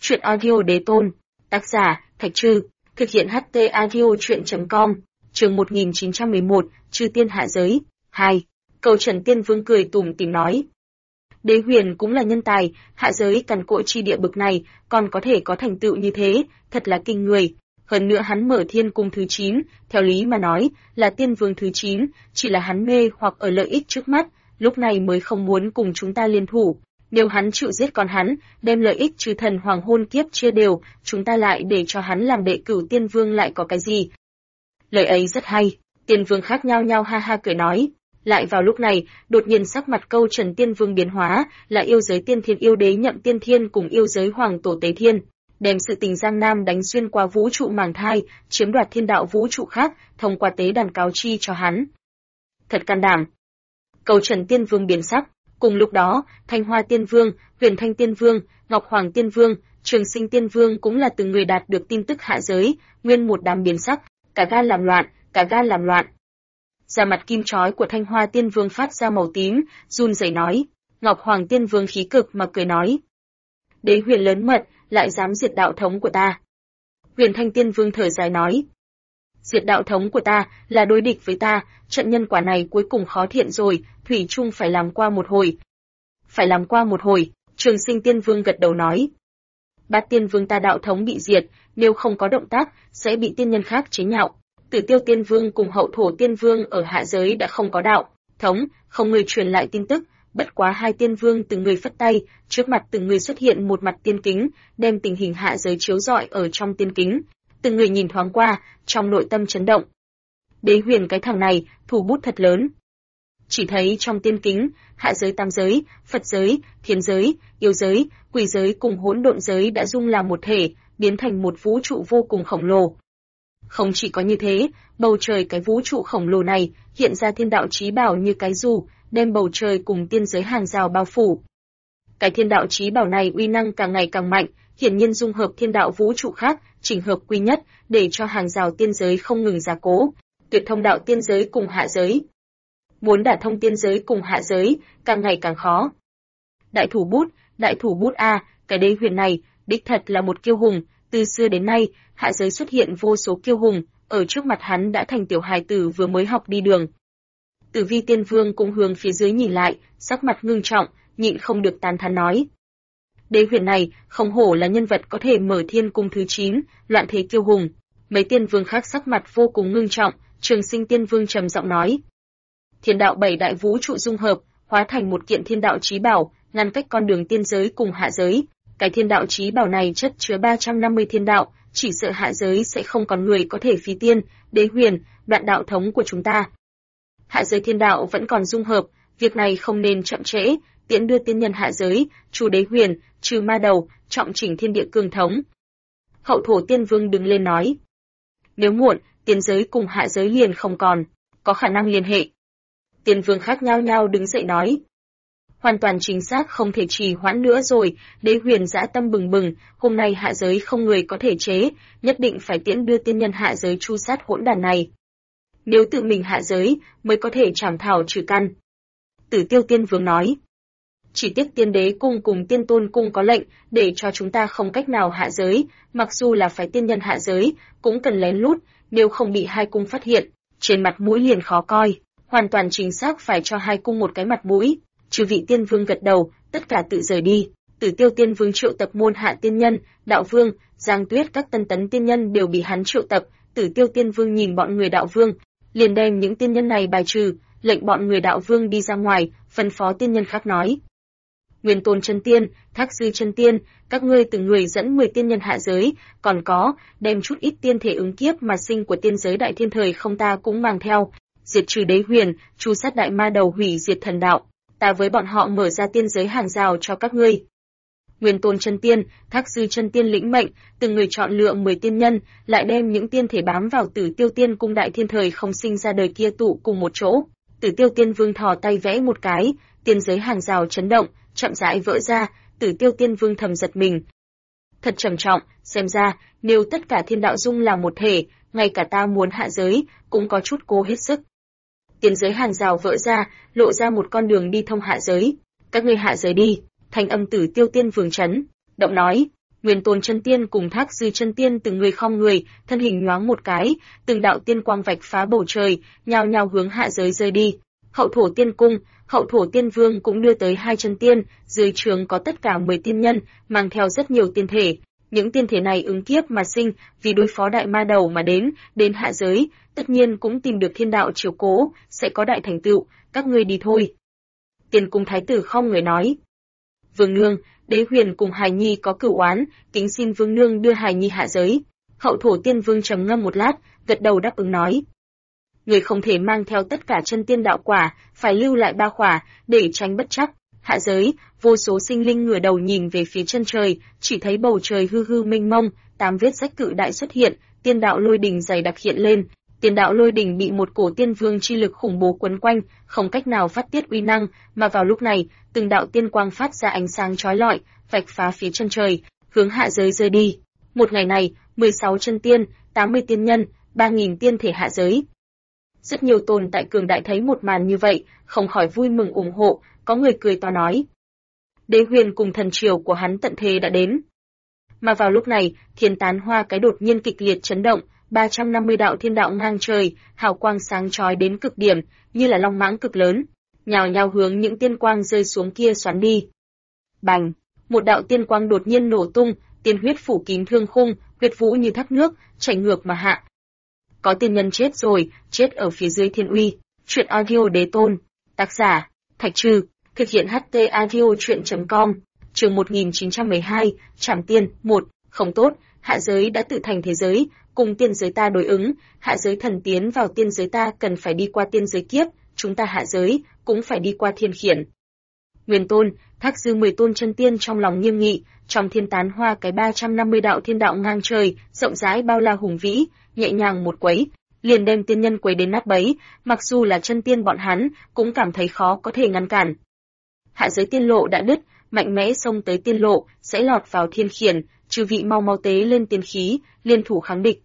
Chuyện audio đế tôn. Tác giả, Thạch Trư. Thực hiện HT audio chuyện.com. Chương 1911, Chư tiên hạ giới. 2. Cầu Trần Tiên Vương cười tủm tỉm nói. Đế huyền cũng là nhân tài, hạ giới cằn cỗi chi địa bực này, còn có thể có thành tựu như thế, thật là kinh người. Hơn nữa hắn mở thiên cung thứ 9, theo lý mà nói, là tiên vương thứ 9, chỉ là hắn mê hoặc ở lợi ích trước mắt, lúc này mới không muốn cùng chúng ta liên thủ. Nếu hắn chịu giết con hắn, đem lợi ích trừ thần hoàng hôn kiếp chia đều, chúng ta lại để cho hắn làm đệ cửu tiên vương lại có cái gì? Lời ấy rất hay, tiên vương khác nhao nhao ha ha cười nói. Lại vào lúc này, đột nhiên sắc mặt Câu Trần Tiên Vương biến hóa, là yêu giới tiên thiên yêu đế Nhậm Tiên Thiên cùng yêu giới hoàng tổ Tế Thiên, đem sự tình Giang Nam đánh xuyên qua vũ trụ màng thai, chiếm đoạt thiên đạo vũ trụ khác, thông qua tế đàn cáo chi cho hắn. Thật can đảm. Câu Trần Tiên Vương biến sắc, cùng lúc đó, Thanh Hoa Tiên Vương, Huyền Thanh Tiên Vương, Ngọc Hoàng Tiên Vương, Trường Sinh Tiên Vương cũng là từng người đạt được tin tức hạ giới, nguyên một đám biến sắc, cả gan làm loạn. Da mặt kim chói của Thanh Hoa Tiên Vương phát ra màu tím, run rẩy nói. Ngọc Hoàng Tiên Vương khí cực mà cười nói. Đế huyền lớn mật, lại dám diệt đạo thống của ta. Huyền Thanh Tiên Vương thở dài nói. Diệt đạo thống của ta, là đối địch với ta, trận nhân quả này cuối cùng khó thiện rồi, thủy chung phải làm qua một hồi. Trường Sinh Tiên Vương gật đầu nói. Bát Tiên Vương ta đạo thống bị diệt, nếu không có động tác, sẽ bị tiên nhân khác chế nhạo. Tử Tiêu Tiên Vương cùng Hậu Thổ Tiên Vương ở hạ giới đã không có đạo thống, không người truyền lại tin tức, bất quá hai tiên vương từng người phất tay, trước mặt từng người xuất hiện một mặt tiên kính, đem tình hình hạ giới chiếu rọi ở trong tiên kính, từng người nhìn thoáng qua, trong nội tâm chấn động. Đế huyền cái thằng này, thủ bút thật lớn. Chỉ thấy trong tiên kính, hạ giới tam giới, Phật giới, thiên giới, yêu giới, quỷ giới cùng hỗn độn giới đã dung làm một thể, biến thành một vũ trụ vô cùng khổng lồ. Không chỉ có như thế, bầu trời cái vũ trụ khổng lồ này hiện ra thiên đạo chí bảo như cái dù, đem bầu trời cùng tiên giới hàng rào bao phủ. Cái thiên đạo chí bảo này uy năng càng ngày càng mạnh, hiển nhiên dung hợp thiên đạo vũ trụ khác, chỉnh hợp quy nhất, để cho hàng rào tiên giới không ngừng gia cố, tuyệt thông đạo tiên giới cùng hạ giới. Muốn đả thông tiên giới cùng hạ giới, càng ngày càng khó. Đại thủ bút a, cái đế huyền này, đích thật là một kiêu hùng. Từ xưa đến nay, hạ giới xuất hiện vô số kiêu hùng, ở trước mặt hắn đã thành tiểu hài tử vừa mới học đi đường. Tử Vi Tiên Vương cũng hướng phía dưới nhìn lại, sắc mặt ngưng trọng, nhịn không được tán thán nói. Đế huyền này, không hổ là nhân vật có thể mở thiên cung thứ 9, loạn thế kiêu hùng. Mấy tiên vương khác sắc mặt vô cùng ngưng trọng, Trường Sinh Tiên Vương trầm giọng nói. Thiên đạo 7 đại vũ trụ dung hợp, hóa thành một kiện thiên đạo chí bảo, ngăn cách con đường tiên giới cùng hạ giới. Cái thiên đạo chí bảo này chất chứa 350 thiên đạo, chỉ sợ hạ giới sẽ không còn người có thể phí tiên, đế huyền, đoạn đạo thống của chúng ta. Hạ giới thiên đạo vẫn còn dung hợp, việc này không nên chậm trễ, tiễn đưa tiên nhân hạ giới, chu đế huyền, trừ ma đầu, trọng chỉnh thiên địa cường thống. Hậu Thổ Tiên Vương đứng lên nói. Nếu muộn, tiên giới cùng hạ giới liền không còn, có khả năng liên hệ. Tiên vương khác nhao nhao đứng dậy nói. Hoàn toàn chính xác không thể trì hoãn nữa rồi, đế huyền dã tâm bừng bừng, hôm nay hạ giới không người có thể chế, nhất định phải tiễn đưa tiên nhân hạ giới tru sát hỗn đàn này. Nếu tự mình hạ giới, mới có thể trảm thảo trừ căn. Tử Tiêu Tiên Vương nói. Chỉ tiếc tiên đế cung cùng tiên tôn cung có lệnh, để cho chúng ta không cách nào hạ giới, mặc dù là phải tiên nhân hạ giới, cũng cần lén lút, nếu không bị hai cung phát hiện, trên mặt mũi liền khó coi, hoàn toàn chính xác phải cho hai cung một cái mặt mũi. Chư vị tiên vương gật đầu, tất cả tự rời đi. Tử Tiêu Tiên Vương triệu tập môn hạ tiên nhân, đạo vương, Giang Tuyết các tân tấn tiên nhân đều bị hắn triệu tập. Tử Tiêu Tiên Vương nhìn bọn người đạo vương, liền đem những tiên nhân này bài trừ, lệnh bọn người đạo vương đi ra ngoài, phân phó tiên nhân khác nói. Nguyên Tôn chân tiên, Thác Dư chân tiên, các ngươi từng người dẫn 10 tiên nhân hạ giới, còn có, đem chút ít tiên thể ứng kiếp mà sinh của tiên giới đại thiên thời không ta cũng mang theo, diệt trừ đế huyền, tru sát đại ma đầu hủy diệt thần đạo. Ta với bọn họ mở ra tiên giới hàng rào cho các ngươi. Nguyên Tôn chân tiên, Thác Dư chân tiên lĩnh mệnh, từng người chọn lựa 10 tiên nhân, lại đem những tiên thể bám vào Tử Tiêu Tiên cung đại thiên thời không sinh ra đời kia tụ cùng một chỗ. Tử Tiêu Tiên Vương thò tay vẽ một cái, tiên giới hàng rào chấn động, chậm rãi vỡ ra. Tử Tiêu Tiên Vương thầm giật mình. Thật trầm trọng, xem ra nếu tất cả thiên đạo dung là một thể, ngay cả ta muốn hạ giới cũng có chút cố hết sức. Tiên giới hàng rào vỡ ra, lộ ra một con đường đi thông hạ giới. Các ngươi hạ giới đi. Thanh âm Tử Tiêu Tiên Vương chấn động nói. Nguyên Tôn chân tiên cùng Thác Dư chân tiên từng người khom người, thân hình nhoáng một cái, từng đạo tiên quang vạch phá bầu trời, nhao nhao hướng hạ giới rơi đi. Hậu thổ tiên cung, hậu thổ tiên vương cũng đưa tới 2 chân tiên, dưới trướng có tất cả 10 tiên nhân, mang theo rất nhiều tiên thể. Những tiên thể này ứng kiếp mà sinh, vì đối phó đại ma đầu mà đến hạ giới, tất nhiên cũng tìm được thiên đạo chiếu cố, sẽ có đại thành tựu, các ngươi đi thôi. Tiên cung thái tử không người nói. Vương nương, Đế Huyền cùng Hài Nhi có cửu oán, kính xin vương nương đưa Hài Nhi hạ giới. Hậu thổ tiên vương trầm ngâm một lát, gật đầu đáp ứng nói. Người không thể mang theo tất cả chân tiên đạo quả, phải lưu lại 3 khỏa, để tránh bất trắc. Hạ giới, vô số sinh linh ngửa đầu nhìn về phía chân trời, chỉ thấy bầu trời hư hư mênh mông, 8 vết rách cự đại xuất hiện, tiên đạo lôi đình dày đặc hiện lên. Tiên đạo lôi đình bị một cổ tiên vương chi lực khủng bố quấn quanh, không cách nào phát tiết uy năng, mà vào lúc này, từng đạo tiên quang phát ra ánh sáng chói lọi, vạch phá phía chân trời, hướng hạ giới rơi đi. Một ngày này, 16 chân tiên, 80 tiên nhân, 3000 tiên thể hạ giới. Rất nhiều tồn tại cường đại thấy một màn như vậy, không khỏi vui mừng ủng hộ, có người cười to nói. Đế Huyền cùng thần triều của hắn tận thế đã đến. Mà vào lúc này, thiên tán hoa cái đột nhiên kịch liệt chấn động, 350 đạo thiên đạo ngang trời, hào quang sáng chói đến cực điểm, như là long mãng cực lớn, nhào nhào hướng những tiên quang rơi xuống kia xoắn đi. Bành, một đạo tiên quang đột nhiên nổ tung, tiên huyết phủ kín thương khung, huyết vũ như thác nước, chảy ngược mà hạ. Có tiên nhân chết rồi, chết ở phía dưới thiên uy. Truyện audio đế tôn. Tác giả, Thạch Trừ. Thực hiện HT audio truyện.com. Chương 1912, Trảm Tiên. 1. Không tốt, hạ giới đã tự thành thế giới, cùng tiên giới ta đối ứng, hạ giới thần tiến vào tiên giới ta cần phải đi qua tiên giới kiếp, chúng ta hạ giới cũng phải đi qua thiên khiển. Nguyên Tôn, Thác Dư 10 tôn chân tiên trong lòng nghiêm nghị, trong thiên tán hoa cái 350 đạo thiên đạo ngang trời, rộng rãi bao la hùng vĩ, nhẹ nhàng một quấy, liền đem tiên nhân quấy đến nát bấy, mặc dù là chân tiên bọn hắn, cũng cảm thấy khó có thể ngăn cản. Hạ giới tiên lộ đã đứt, mạnh mẽ xông tới tiên lộ, sẽ lọt vào thiên khiển, chư vị mau mau tế lên tiên khí, liên thủ kháng địch.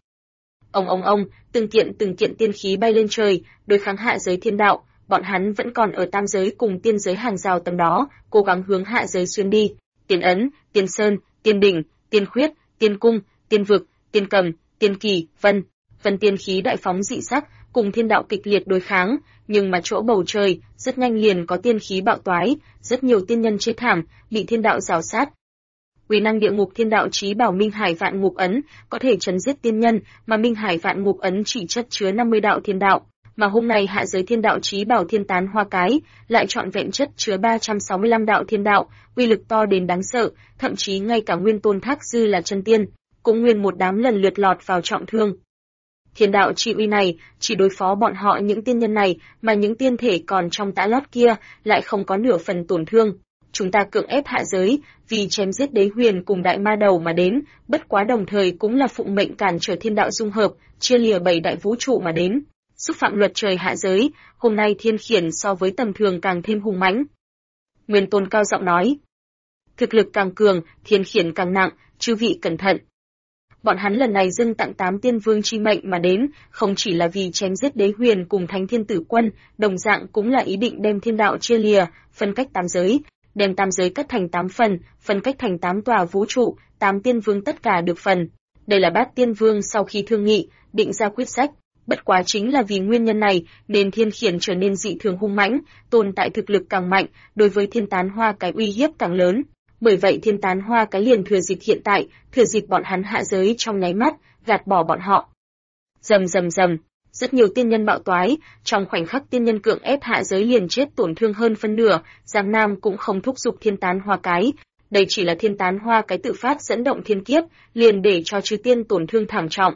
Ông, từng kiện tiên khí bay lên trời, đối kháng hạ giới thiên đạo, bọn hắn vẫn còn ở tam giới cùng tiên giới hàng rào tầng đó, cố gắng hướng hạ giới xuyên đi. Tiên ấn, tiên sơn, tiên đỉnh, tiên khuyết, tiên cung, tiên vực, tiên cầm, tiên kỳ, vân tiên khí đại phóng dị sắc, cùng thiên đạo kịch liệt đối kháng, nhưng mà chỗ bầu trời, rất nhanh liền có tiên khí bạo toái, rất nhiều tiên nhân chết thảm, bị thiên đạo rào sát. Uy năng địa ngục thiên đạo chí bảo Minh Hải Vạn Ngục ấn có thể trấn giết tiên nhân, mà Minh Hải Vạn Ngục ấn chỉ chất chứa 50 đạo thiên đạo, mà hôm nay hạ giới thiên đạo chí bảo Thiên Tán Hoa cái lại trọn vẹn chất chứa 365 đạo thiên đạo, uy lực to đến đáng sợ, thậm chí ngay cả Nguyên Tôn Thác Dư là chân tiên, cũng nguyên một đám lần lượt lọt vào trọng thương. Thiên đạo chi uy này chỉ đối phó bọn họ những tiên nhân này, mà những tiên thể còn trong tã lót kia lại không có nửa phần tổn thương. Chúng ta cưỡng ép hạ giới, vì chém giết Đế Huyền cùng đại ma đầu mà đến, bất quá đồng thời cũng là phụng mệnh cản trở thiên đạo dung hợp, chia lìa 7 đại vũ trụ mà đến. Xúc phạm luật trời hạ giới, hôm nay thiên khiển so với tầm thường càng thêm hung mãnh. Nguyên Tôn cao giọng nói. Thực lực càng cường, thiên khiển càng nặng, chư vị cẩn thận. Bọn hắn lần này dâng tặng 8 tiên vương chi mệnh mà đến, không chỉ là vì chém giết Đế Huyền cùng Thánh Thiên Tử Quân, đồng dạng cũng là ý định đem thiên đạo chia lìa, phân cách 8 giới, đem 8 giới cắt thành 8 phần, phân cách thành 8 tòa vũ trụ, 8 tiên vương tất cả được phần. Đây là Bát Tiên Vương sau khi thương nghị, định ra quyết sách. Bất quá chính là vì nguyên nhân này, nên thiên khiển trở nên dị thường hung mãnh, tồn tại thực lực càng mạnh, đối với thiên tán hoa cái uy hiếp càng lớn. Bởi vậy thiên tán hoa cái liền thừa dịp hiện tại, thừa dịp bọn hắn hạ giới trong nháy mắt, gạt bỏ bọn họ. Rầm, rất nhiều tiên nhân bạo toái, trong khoảnh khắc tiên nhân cưỡng ép hạ giới liền chết tổn thương hơn phân nửa, Giang Nam cũng không thúc giục thiên tán hoa cái. Đây chỉ là thiên tán hoa cái tự phát dẫn động thiên kiếp, liền để cho chư tiên tổn thương thảm trọng.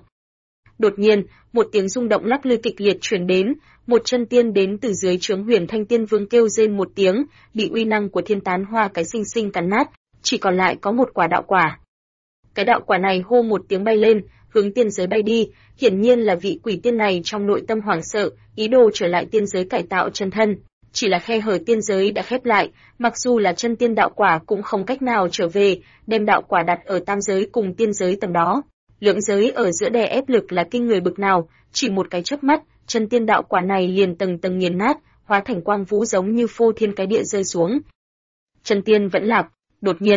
Đột nhiên, một tiếng rung động lắc lư kịch liệt truyền đến, một chân tiên đến từ dưới trướng Huyền Thanh Tiên Vương kêu rên một tiếng, bị uy năng của thiên tán hoa cái sinh sinh cắn nát, chỉ còn lại có một quả đạo quả. Cái đạo quả này hô một tiếng bay lên, hướng tiên giới bay đi, hiển nhiên là vị quỷ tiên này trong nội tâm hoảng sợ, ý đồ trở lại tiên giới cải tạo chân thân. Chỉ là khe hở tiên giới đã khép lại, mặc dù là chân tiên đạo quả cũng không cách nào trở về, đem đạo quả đặt ở tam giới cùng tiên giới tầng đó. Lượng giới ở giữa đè ép lực là kinh người bực nào, chỉ một cái chớp mắt, chân tiên đạo quả này liền tầng tầng nghiền nát, hóa thành quang vũ giống như phô thiên cái địa rơi xuống. Chân tiên vẫn lạc, đột nhiên,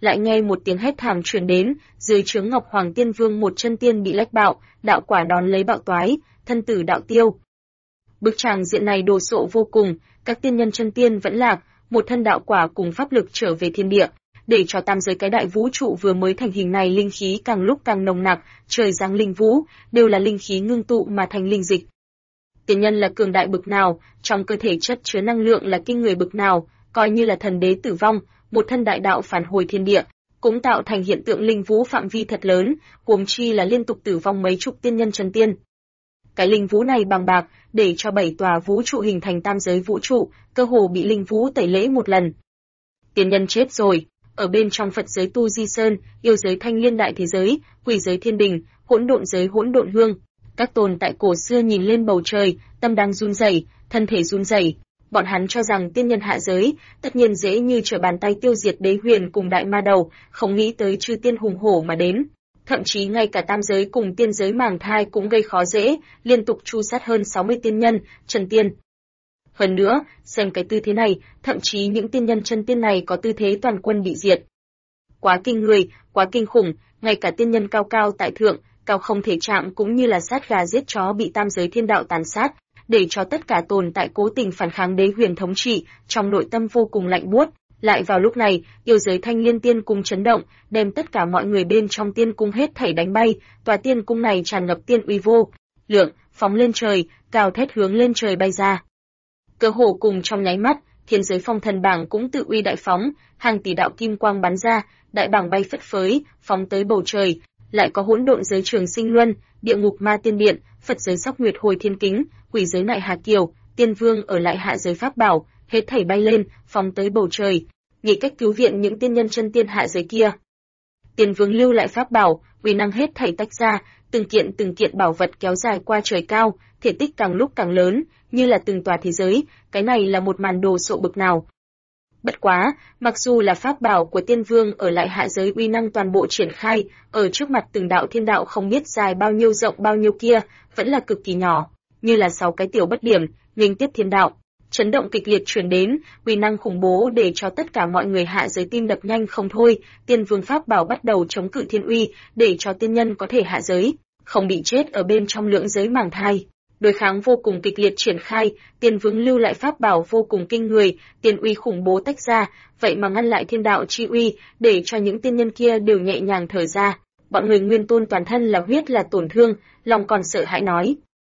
lại nghe một tiếng hét thảm truyền đến, dưới trướng Ngọc Hoàng Tiên Vương một chân tiên bị lách bạo, đạo quả đón lấy bạo toái, thân tử đạo tiêu. Bức tràng diện này đồ sộ vô cùng, các tiên nhân chân tiên vẫn lạc, một thân đạo quả cùng pháp lực trở về thiên địa, để cho tam giới cái đại vũ trụ vừa mới thành hình này linh khí càng lúc càng nồng nặc, trời giáng linh vũ, đều là linh khí ngưng tụ mà thành linh dịch. Tiên nhân là cường đại bực nào, trong cơ thể chất chứa năng lượng là kinh người bực nào, coi như là thần đế tử vong, một thân đại đạo phản hồi thiên địa, cũng tạo thành hiện tượng linh vũ phạm vi thật lớn, huống chi là liên tục tử vong mấy chục tiên nhân chân tiên. Cái linh vũ này bằng bạc, để cho 7 tòa vũ trụ hình thành tam giới vũ trụ, cơ hồ bị linh vũ tẩy lễ một lần. Tiên nhân chết rồi, ở bên trong Phật giới Tu Di Sơn, yêu giới Thanh Liên đại thế giới, quỷ giới Thiên Đình, hỗn độn giới Hỗn Độn Hương, các tồn tại cổ xưa nhìn lên bầu trời, tâm đang run rẩy, thân thể run rẩy. Bọn hắn cho rằng tiên nhân hạ giới, tất nhiên dễ như trở bàn tay tiêu diệt Đế Huyền cùng Đại Ma Đầu, không nghĩ tới chư tiên hùng hổ mà đến. Thậm chí ngay cả tam giới cùng tiên giới màng thai cũng gây khó dễ, liên tục tru sát hơn 60 tiên nhân, chân tiên. Hơn nữa, xem cái tư thế này, thậm chí những tiên nhân chân tiên này có tư thế toàn quân bị diệt. Quá kinh người, quá kinh khủng, ngay cả tiên nhân cao cao tại thượng, cao không thể chạm cũng như là sát gà giết chó bị tam giới thiên đạo tàn sát, để cho tất cả tồn tại cố tình phản kháng Đế Huyền thống trị, trong nội tâm vô cùng lạnh buốt. Lại vào lúc này, yêu giới Thanh Liên Tiên Cung chấn động, đem tất cả mọi người bên trong tiên cung hết thảy đánh bay, tòa tiên cung này tràn ngập tiên uy vô lượng, phóng lên trời, cao thét hướng lên trời bay ra. Cơ hồ cùng trong nháy mắt, thiên giới phong thần bảng cũng tự uy đại phóng, hàng tỷ đạo kim quang bắn ra, đại bảng bay phất phới, phóng tới bầu trời. Lại có hỗn độn giới Trường Sinh Luân, địa ngục Ma Tiên Điện, Phật giới Sóc Nguyệt Hồi Thiên Kính, quỷ giới Nại Hà Kiều, Tiên Vương ở lại hạ giới Pháp Bảo, hết thảy bay lên, phóng tới bầu trời, nghĩ cách cứu viện những tiên nhân chân tiên hạ giới kia. Tiên Vương lưu lại Pháp Bảo, uy năng hết thảy tách ra, từng kiện bảo vật kéo dài qua trời cao, thể tích càng lúc càng lớn, như là từng tòa thế giới, cái này là một màn đồ sộ bực nào. Bất quá, mặc dù là pháp bảo của Tiên Vương ở lại hạ giới uy năng toàn bộ triển khai, ở trước mặt từng đạo thiên đạo không biết dài bao nhiêu rộng bao nhiêu kia, vẫn là cực kỳ nhỏ, như là 6 cái tiểu bất điểm, nghênh tiếp thiên đạo. Chấn động kịch liệt truyền đến, uy năng khủng bố để cho tất cả mọi người hạ giới tim đập nhanh không thôi, Tiên Vương pháp bảo bắt đầu chống cự thiên uy, để cho tiên nhân có thể hạ giới, không bị chết ở bên trong lưỡng giới màng thai. Đối kháng vô cùng kịch liệt triển khai, Tiên Vương lưu lại pháp bảo vô cùng kinh người, tiên uy khủng bố tách ra, vậy mà ngăn lại thiên đạo chi uy, để cho những tiên nhân kia đều nhẹ nhàng thở ra. Bọn người Nguyên Tôn toàn thân là huyết là tổn thương, lòng còn sợ hãi nói: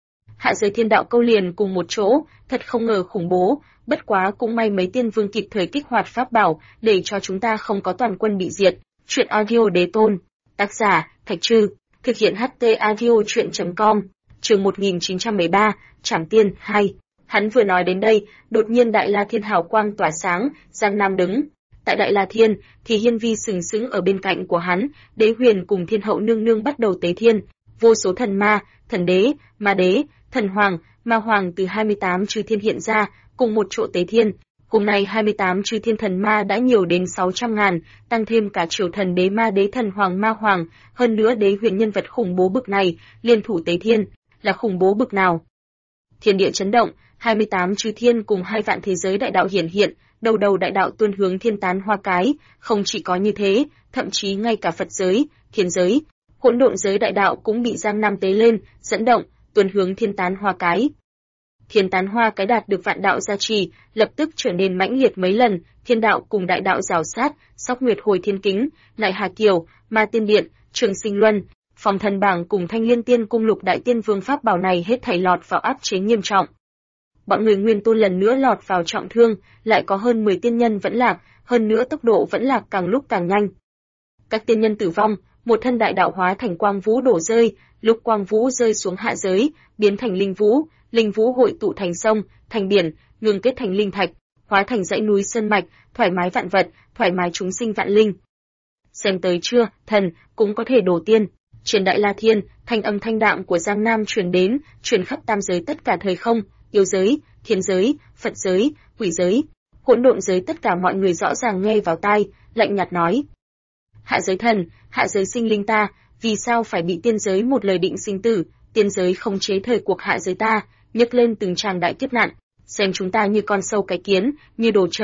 hạ giới thiên đạo câu liền cùng một chỗ, thật không ngờ khủng bố, bất quá cũng may mấy tiên vương kịp thời kích hoạt pháp bảo, để cho chúng ta không có toàn quân bị diệt. Truyện audio Đế Tôn, tác giả Thạch Trư, thực hiện HT audio truyện.com. Chương 1913, Trảm Tiên 2. Hắn vừa nói đến đây, đột nhiên Đại La Thiên hào quang tỏa sáng, Giang Nam đứng. Tại Đại La Thiên, thì Hiên Vi sừng sững ở bên cạnh của hắn, Đế Huyền cùng Thiên Hậu nương nương bắt đầu tế thiên, vô số thần ma, thần đế, ma đế, thần hoàng, ma hoàng từ 28 chư thiên hiện ra, cùng một chỗ tế thiên. Hôm nay 28 chư thiên thần ma đã nhiều đến 600.000, tăng thêm cả triều thần đế ma đế thần hoàng ma hoàng, hơn nữa Đế Huyền nhân vật khủng bố bực này, liên thủ tế thiên, là khủng bố bực nào. Thiên địa chấn động, 28 chư thiên cùng 2 vạn thế giới đại đạo hiển hiện, đầu đầu đại đạo tuôn hướng thiên tán hoa cái, không chỉ có như thế, thậm chí ngay cả Phật giới, thiên giới, hỗn độn giới đại đạo cũng bị Giang Nam tế lên, dẫn động, tuôn hướng thiên tán hoa cái. Thiên tán hoa cái đạt được vạn đạo gia trì, lập tức trở nên mãnh liệt mấy lần, thiên đạo cùng đại đạo rào sát, Sóc Nguyệt Hồi Thiên Kính, Nại Hà Kiều, Ma Tiên Điện, Trường Sinh Luân, Phong Thần Bảng cùng Thanh Liên Tiên Cung lục đại tiên vương pháp bảo này hết thảy lọt vào áp chế nghiêm trọng. Bọn người Nguyên Tôn lần nữa lọt vào trọng thương, lại có hơn 10 tiên nhân vẫn lạc, hơn nữa tốc độ vẫn lạc càng lúc càng nhanh. Các tiên nhân tử vong, một thân đại đạo hóa thành quang vũ đổ rơi, lúc quang vũ rơi xuống hạ giới, biến thành linh vũ hội tụ thành sông, thành biển, ngưng kết thành linh thạch, hóa thành dãy núi sơn mạch, thoải mái vạn vật, thoải mái chúng sinh vạn linh. Xem tới chưa, thần cũng có thể đổ tiên. Trên Đại La Thiên, thanh âm thanh đạm của Giang Nam truyền đến, truyền khắp tam giới tất cả thời không, yêu giới, thiên giới, Phật giới, quỷ giới, hỗn độn giới, tất cả mọi người rõ ràng nghe vào tai, lạnh nhạt nói: hạ giới thần, hạ giới sinh linh ta, vì sao phải bị tiên giới một lời định sinh tử? Tiên giới không chế thời cuộc hạ giới ta, nhấc lên từng tràng đại kiếp nạn, xem chúng ta như con sâu cái kiến, như đồ chơi.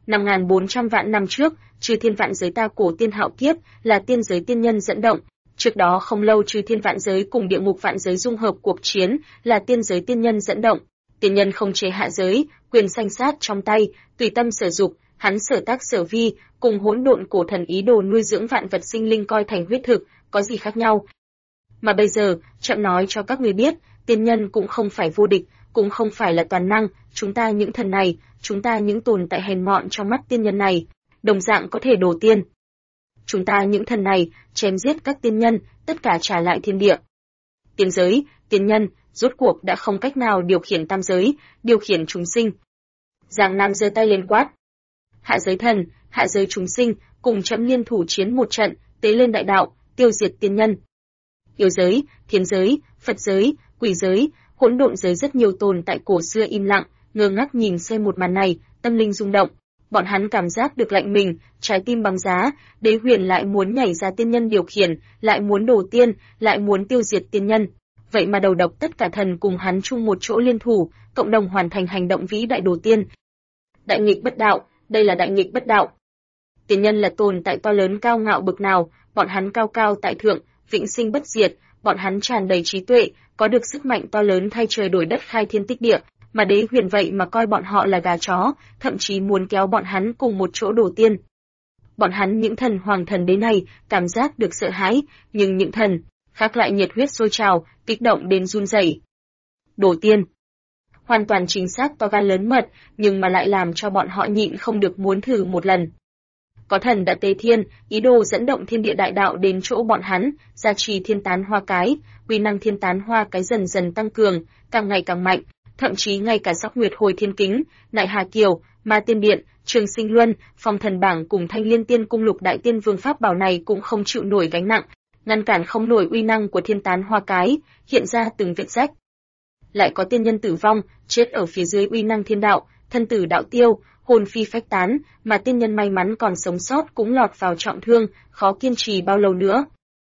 5.400 vạn năm trước, Chư Thiên Vạn Giới ta cổ tiên hạo kiếp, là tiên giới tiên nhân dẫn động. Trước đó không lâu Chư Thiên Vạn Giới cùng Địa Ngục Vạn Giới dung hợp cuộc chiến, là tiên giới tiên nhân dẫn động. Tiên nhân không chế hạ giới, quyền sanh sát trong tay, tùy tâm sở dục, hắn sở tác sở vi, cùng hỗn độn cổ thần ý đồ nuôi dưỡng vạn vật sinh linh coi thành huyết thực, có gì khác nhau. Mà bây giờ, chậm nói cho các ngươi biết, tiên nhân cũng không phải vô địch, cũng không phải là toàn năng, chúng ta những thần này, chúng ta những tồn tại hèn mọn trong mắt tiên nhân này, đồng dạng có thể đổ tiên. Chúng ta những thần này, chém giết các tiên nhân, tất cả trả lại thiên địa. Tiên giới, tiên nhân, rốt cuộc đã không cách nào điều khiển tam giới, điều khiển chúng sinh. Giang Nam giơ tay lên quát. Hạ giới thần, hạ giới chúng sinh, cùng chấm liên thủ chiến một trận, tế lên đại đạo, tiêu diệt tiên nhân. Yêu giới, thiên giới, Phật giới, quỷ giới, hỗn độn giới rất nhiều tồn tại cổ xưa im lặng, ngơ ngác nhìn xem một màn này, tâm linh rung động. Bọn hắn cảm giác được lạnh mình, trái tim băng giá, Đế Huyền lại muốn nhảy ra tiên nhân điều khiển, lại muốn đổ tiên, lại muốn tiêu diệt tiên nhân. Vậy mà đầu độc tất cả thần cùng hắn chung một chỗ liên thủ, cộng đồng hoàn thành hành động vĩ đại đổ tiên. Đại nghịch bất đạo, đây là đại nghịch bất đạo. Tiên nhân là tồn tại to lớn cao ngạo bực nào, bọn hắn cao cao tại thượng, vĩnh sinh bất diệt, bọn hắn tràn đầy trí tuệ, có được sức mạnh to lớn thay trời đổi đất khai thiên tích địa, mà Đế Huyền vậy mà coi bọn họ là gà chó, thậm chí muốn kéo bọn hắn cùng một chỗ đổ tiên. Bọn hắn những thần hoàng thần đế này cảm giác được sợ hãi, nhưng những thần khác lại nhiệt huyết sôi trào, kích động đến run rẩy. Đổ tiên, hoàn toàn chính xác to gan lớn mật, nhưng mà lại làm cho bọn họ nhịn không được muốn thử một lần. Có thần đã tế thiên, ý đồ dẫn động thiên địa đại đạo đến chỗ bọn hắn, gia trì thiên tán hoa cái, uy năng thiên tán hoa cái dần dần tăng cường, càng ngày càng mạnh, thậm chí ngay cả Sóc Nguyệt Hồi Thiên Kính, Đại Hà Kiều, Ma Tiên Điện, Trường Sinh Luân, Phong Thần Bảng cùng Thanh Liên Tiên Cung Lục Đại Tiên Vương pháp bảo này cũng không chịu nổi gánh nặng, ngăn cản không nổi uy năng của thiên tán hoa cái, hiện ra từng vết rách. Lại có tiên nhân tử vong, chết ở phía dưới uy năng thiên đạo, thân tử đạo tiêu, hồn phi phách tán, mà tiên nhân may mắn còn sống sót cũng lọt vào trọng thương, khó kiên trì bao lâu nữa.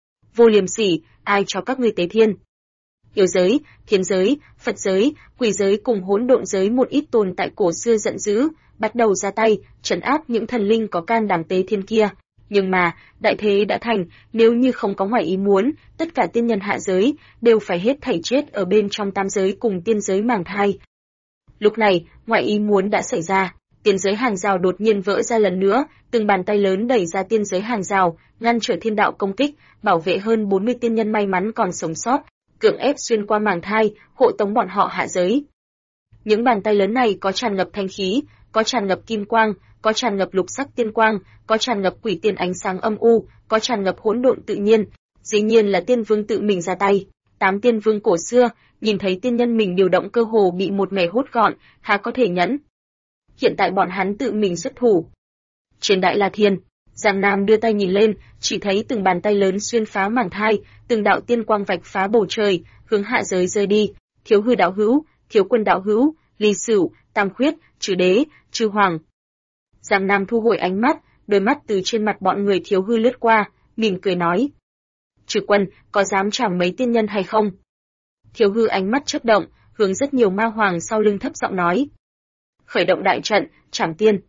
Vô liêm sỉ, ai cho các ngươi tế thiên? Yêu giới, thiên giới, Phật giới, quỷ giới cùng hỗn độn giới một ít tồn tại cổ xưa giận dữ, bắt đầu ra tay, trấn áp những thần linh có can đảm tế thiên kia. Nhưng mà, đại thế đã thành, nếu như không có ngoài ý muốn, tất cả tiên nhân hạ giới đều phải hết thảy chết ở bên trong tam giới cùng tiên giới màng thai. Lúc này, ngoại ý muốn đã xảy ra, tiên giới hàng rào đột nhiên vỡ ra lần nữa, từng bàn tay lớn đẩy ra tiên giới hàng rào, ngăn trở thiên đạo công kích, bảo vệ hơn 40 tiên nhân may mắn còn sống sót, cưỡng ép xuyên qua màng thai, hộ tống bọn họ hạ giới. Những bàn tay lớn này có tràn ngập thanh khí, có tràn ngập kim quang, có tràn ngập lục sắc tiên quang, có tràn ngập quỷ tiên ánh sáng âm u, có tràn ngập hỗn độn tự nhiên, dĩ nhiên là tiên vương tự mình ra tay. 8 tiên vương cổ xưa, nhìn thấy tiên nhân mình điều động cơ hồ bị một mẻ hút gọn, há có thể nhẫn. Hiện tại bọn hắn tự mình xuất thủ. Trên Đại La Thiên, Giang Nam đưa tay nhìn lên, chỉ thấy từng bàn tay lớn xuyên phá màng thai, từng đạo tiên quang vạch phá bầu trời, hướng hạ giới rơi đi. Thiếu Hư đạo hữu, Thiếu Quân đạo hữu, Ly Sửu, Tam Khuyết, Trừ Đế, Trừ Hoàng. Giang Nam thu hồi ánh mắt, đôi mắt từ trên mặt bọn người Thiếu Hư lướt qua, mỉm cười nói: Trừ Quân, có dám trảm mấy tiên nhân hay không? Thiếu Hư ánh mắt chớp động, hướng rất nhiều ma hoàng sau lưng thấp giọng nói: Khởi động đại trận, trảm tiên.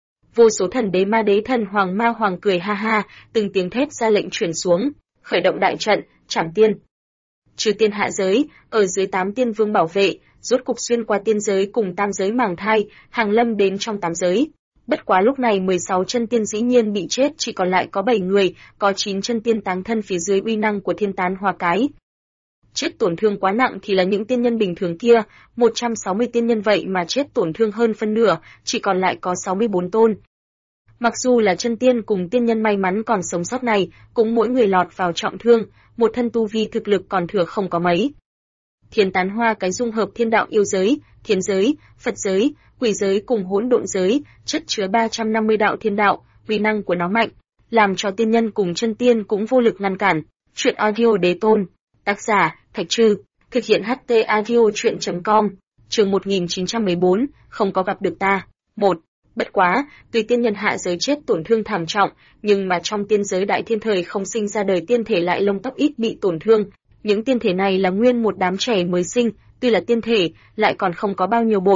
Vô số thần đế ma đế thần hoàng ma hoàng cười ha ha, từng tiếng thét ra lệnh truyền xuống: Khởi động đại trận, trảm tiên. Trừ tiên hạ giới, ở dưới 8 tiên vương bảo vệ, rốt cục xuyên qua tiên giới cùng tam giới màng thai, hàng lâm đến trong 8 giới. Bất quá lúc này 16 chân tiên dĩ nhiên bị chết, chỉ còn lại có 7 người, có 9 chân tiên táng thân phía dưới uy năng của thiên tán hoa cái. Chết tổn thương quá nặng thì là những tiên nhân bình thường kia, 160 tiên nhân vậy mà chết tổn thương hơn phân nửa, chỉ còn lại có 64 tôn. Mặc dù là chân tiên cùng tiên nhân may mắn còn sống sót này, cũng mỗi người lọt vào trọng thương, một thân tu vi thực lực còn thừa không có mấy. Thiên tán hoa cái dung hợp thiên đạo yêu giới, thiên giới, Phật giới, quỷ giới cùng hỗn độn giới, chất chứa 350 đạo thiên đạo, uy năng của nó mạnh, làm cho tiên nhân cùng chân tiên cũng vô lực ngăn cản. Truyện audio đế tôn, tác giả Thạch Trư, thực hiện HT audio truyện.com, chương 1914, không có gặp được ta. 1. Bất quá, tuy tiên nhân hạ giới chết tổn thương thảm trọng, nhưng mà trong tiên giới đại thiên thời không sinh ra đời tiên thể lại lông tóc ít bị tổn thương. Những tiên thể này là nguyên một đám trẻ mới sinh, tuy là tiên thể, lại còn không có bao nhiêu bổn.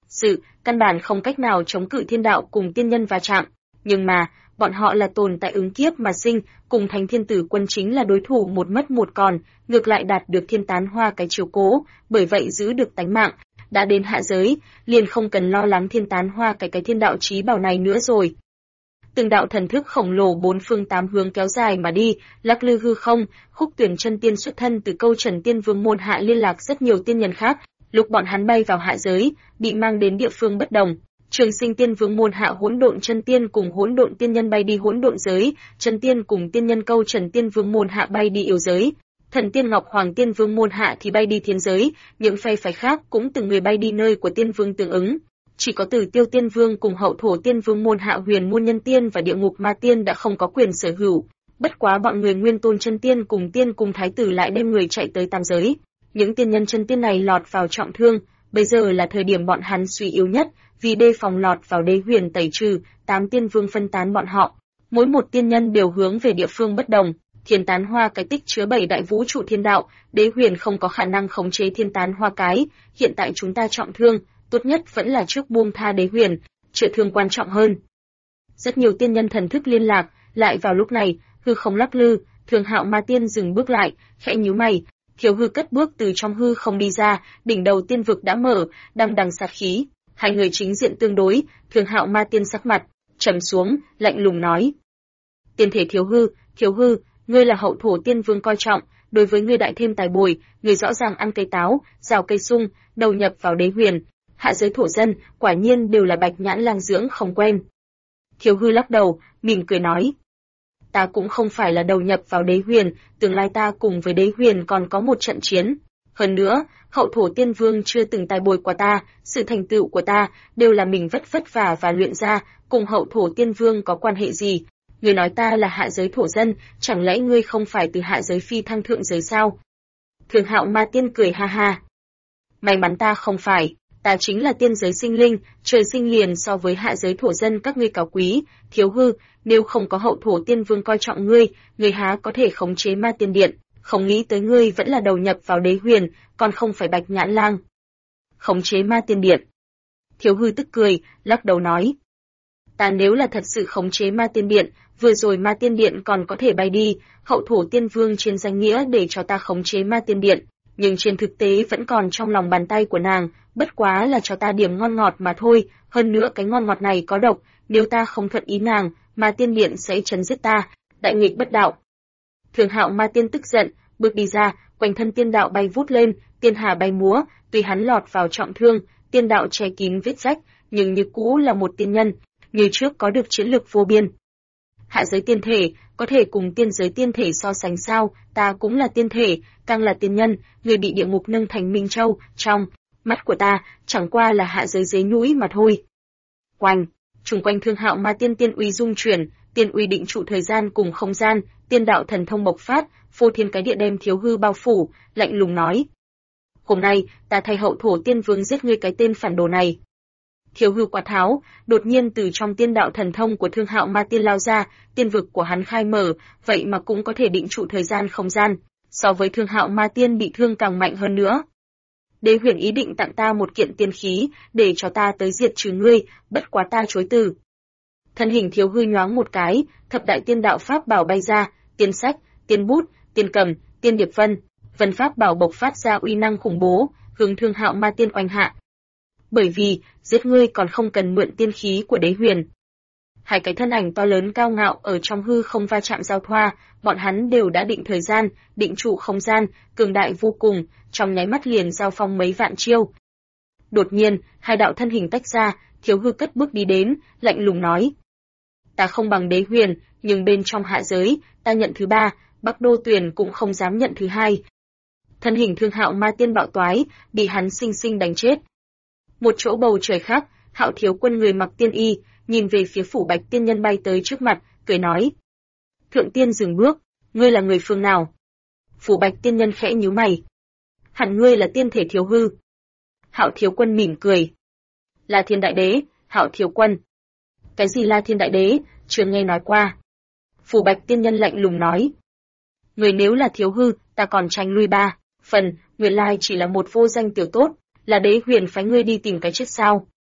sự, căn bản không cách nào chống cự thiên đạo cùng tiên nhân va chạm. Nhưng mà, bọn họ là tồn tại ứng kiếp mà sinh, cùng Thánh Thiên Tử Quân chính là đối thủ một mất một còn, ngược lại đạt được Thiên Tán Hoa cái chiếu cố, bởi vậy giữ được tánh mạng. Đã đến hạ giới, liền không cần lo lắng Thiên Tán Hoa cái thiên đạo chí bảo này nữa rồi. Từng đạo thần thức khổng lồ bốn phương tám hướng kéo dài mà đi, lắc lư hư không. Khúc Tuyển chân tiên xuất thân từ Câu Trần Tiên Vương môn hạ liên lạc rất nhiều tiên nhân khác, lúc bọn hắn bay vào hạ giới, bị mang đến địa phương bất đồng. Trường Sinh Tiên Vương môn hạ Hỗn Độn Chân Tiên cùng Hỗn Độn Tiên Nhân bay đi hỗn độn giới, Chân Tiên cùng tiên nhân Câu Trần Tiên Vương môn hạ bay đi yêu giới, Thần Tiên Ngọc Hoàng Tiên Vương môn hạ thì bay đi thiên giới, những phe phái khác cũng từng người bay đi nơi của Tiên Vương tương ứng. Chỉ có Tử Tiêu Tiên Vương cùng Hậu Thổ Tiên Vương môn hạ Huyền Môn Nhân Tiên và Địa Ngục Ma Tiên đã không có quyền sở hữu. Bất quá bọn người Nguyên Tôn Chân Tiên cùng Thái tử lại đem người chạy tới tam giới. Những tiên nhân chân tiên này lọt vào trọng thương, bây giờ là thời điểm bọn hắn suy yếu nhất, vì đề phòng lọt vào đế huyền tẩy trừ, 8 tiên vương phân tán bọn họ. Mỗi một tiên nhân đều hướng về địa phương bất đồng. Thiên Tán Hoa cái tích chứa 7 đại vũ trụ thiên đạo, đế huyền không có khả năng khống chế Thiên Tán Hoa cái, hiện tại chúng ta trọng thương, tốt nhất vẫn là trước buông tha đế huyền, chữa thương quan trọng hơn. Rất nhiều tiên nhân thần thức liên lạc, lại vào lúc này, hư không lắc lư, Thường Hạo Ma Tiên dừng bước lại, khẽ nhíu mày. Thiếu Hư cất bước từ trong hư không đi ra, đỉnh đầu tiên vực đã mở, đằng đằng sát khí. Hai người chính diện tương đối, Thường Hạo Ma Tiên sắc mặt trầm xuống, lạnh lùng nói: "Tiên thể Thiếu Hư, ngươi là Hậu Thổ Tiên Vương coi trọng, đối với ngươi đại thêm tài bồi, ngươi rõ ràng ăn cây táo, rào cây sung, đầu nhập vào đế huyền, hạ giới thổ dân, quả nhiên đều là bạch nhãn lang dưỡng không quen." Thiếu Hư lắc đầu, mỉm cười nói: "Ta cũng không phải là đầu nhập vào đế huyền, tương lai ta cùng với đế huyền còn có một trận chiến. Hơn nữa, Hậu Thổ Tiên Vương chưa từng tài bồi qua ta, sự thành tựu của ta đều là mình vất vả và luyện ra, cùng Hậu Thổ Tiên Vương có quan hệ gì? Ngươi nói ta là hạ giới thổ dân, chẳng lẽ ngươi không phải từ hạ giới phi thăng thượng giới sao?" Thường Hạo Ma Tiên cười ha ha: "May mắn ta không phải, ta chính là tiên giới sinh linh, trời sinh liền so với hạ giới thổ dân các ngươi cao quý. Thiếu Hư, nếu không có Hậu Thổ Tiên Vương coi trọng ngươi, ngươi há có thể khống chế Ma Tiên Điện? Không nghĩ tới ngươi vẫn là đầu nhập vào đế huyền, còn không phải bạch nhãn lang." Khống chế Ma Tiên Điện. Thiếu Hư tức cười, lắc đầu nói: "Ta nếu là thật sự khống chế Ma Tiên Điện, vừa rồi Ma Tiên Điện còn có thể bay đi, Hậu Thổ Tiên Vương trên danh nghĩa để cho ta khống chế Ma Tiên Điện, nhưng trên thực tế vẫn còn trong lòng bàn tay của nàng, bất quá là cho ta điểm ngon ngọt mà thôi, hơn nữa cái ngon ngọt này có độc, nếu ta không thuận ý nàng, Ma Tiên Điện sẽ chấn giết ta, đại nghịch bất đạo." Thường Hạo Ma Tiên tức giận, bước đi ra, quanh thân tiên đạo bay vút lên, tiên hà bay múa, tuy hắn lọt vào trọng thương, tiên đạo che kín vết rách, nhưng như cũ là một tiên nhân, như trước có được chiến lực vô biên. Hạ giới tiên thể, có thể cùng tiên giới tiên thể so sánh sao? Ta cũng là tiên thể, càng là tiên nhân, người bị địa ngục nâng thành Minh Châu, trong mắt của ta, chẳng qua là hạ giới dế nhũi mà thôi. Oanh, xung quanh Thương Hạo Ma Tiên tiên uy dung chuyển, tiên uy định trụ thời gian cùng không gian, tiên đạo thần thông bộc phát, phô thiên cái địa đem Thiếu Hư bao phủ, lạnh lùng nói: "Hôm nay, ta thay Hậu Thổ Tiên Vương giết ngươi cái tên phản đồ này." Thiếu Hư quát tháo, đột nhiên từ trong tiên đạo thần thông của Thương Hạo Ma Tiên lao ra, tiên vực của hắn khai mở, vậy mà cũng có thể định trụ thời gian không gian, so với Thương Hạo Ma Tiên bị thương càng mạnh hơn nữa. "Đế huyền ý định tặng ta một kiện tiên khí, để cho ta tới diệt trừ ngươi, bất quá ta chối từ." Thân hình Thiếu Hư nhoáng một cái, thập đại tiên đạo pháp bảo bay ra, tiên sách, tiên bút, tiên cầm, tiên điệp vân pháp bảo bộc phát ra uy năng khủng bố, hướng Thương Hạo Ma Tiên oanh hạ. "Bởi vì, giết ngươi còn không cần mượn tiên khí của đế huyền." Hai cái thân ảnh to lớn cao ngạo ở trong hư không va chạm giao thoa, bọn hắn đều đã định thời gian, định trụ không gian, cường đại vô cùng, trong nháy mắt liền giao phong mấy vạn chiêu. Đột nhiên, hai đạo thân hình tách ra, Thiếu Hư cất bước đi đến, lạnh lùng nói: "Ta không bằng đế huyền, nhưng bên trong hạ giới, ta nhận thứ ba, Bắc Đô Tuyền cũng không dám nhận thứ hai." Thân hình Thương Hạo Ma Tiên bạo toái, bị hắn sinh sinh đánh chết. Một chỗ bầu trời khác, Hạo Thiếu Quân người mặc tiên y, nhìn về phía Phủ Bạch Tiên Nhân bay tới trước mặt, cười nói: "Thượng tiên dừng bước, ngươi là người phương nào?" Phủ Bạch Tiên Nhân khẽ nhíu mày: "Hẳn ngươi là tiên thể Thiếu Hư." Hạo Thiếu Quân mỉm cười: "La Thiên Đại Đế, Hạo Thiếu Quân." "Cái gì La Thiên Đại Đế, chưa nghe nói qua." Phủ Bạch Tiên Nhân lạnh lùng nói: "Người nếu là Thiếu Hư, ta còn tranh lui 3 phần, nguyên lai chỉ là một vô danh tiểu tốt, là đế huyền phái ngươi đi tìm cái chết sao?"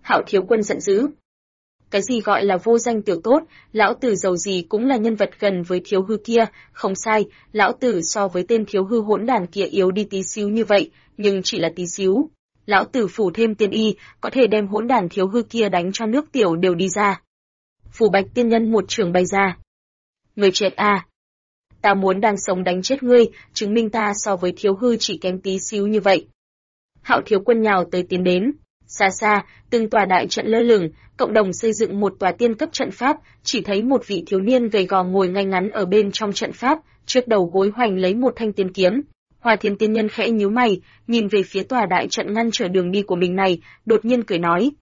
Hạo Thiếu Quân giận dữ. Cái gì gọi là vô danh tiểu tốt, lão tử giàu gì cũng là nhân vật gần với Thiếu Hư kia, không sai, lão tử so với tên Thiếu Hư hỗn đàn kia yếu đi tí xíu như vậy, nhưng chỉ là tí xíu. Lão tử phủ thêm tiên y, có thể đem hỗn đàn Thiếu Hư kia đánh cho nước tiểu đều đi ra. Phủ Bạch tiên nhân một trường bay ra. Người chết à? Ta muốn đang sống đánh chết ngươi, chứng minh ta so với Thiếu Hư chỉ kém tí xíu như vậy. Hạo Thiếu Quân nhào tới tiến đến. Xa xa, từng tòa đại trận lơ lửng, cộng đồng xây dựng một tòa tiên cấp trận pháp, chỉ thấy một vị thiếu niên gầy gò ngồi ngay ngắn ở bên trong trận pháp, trước đầu gối hoành lấy một thanh tiên kiếm. Hoa Thiên tiên nhân khẽ nhíu mày, nhìn về phía tòa đại trận ngăn trở đường đi của mình này, đột nhiên cười nói: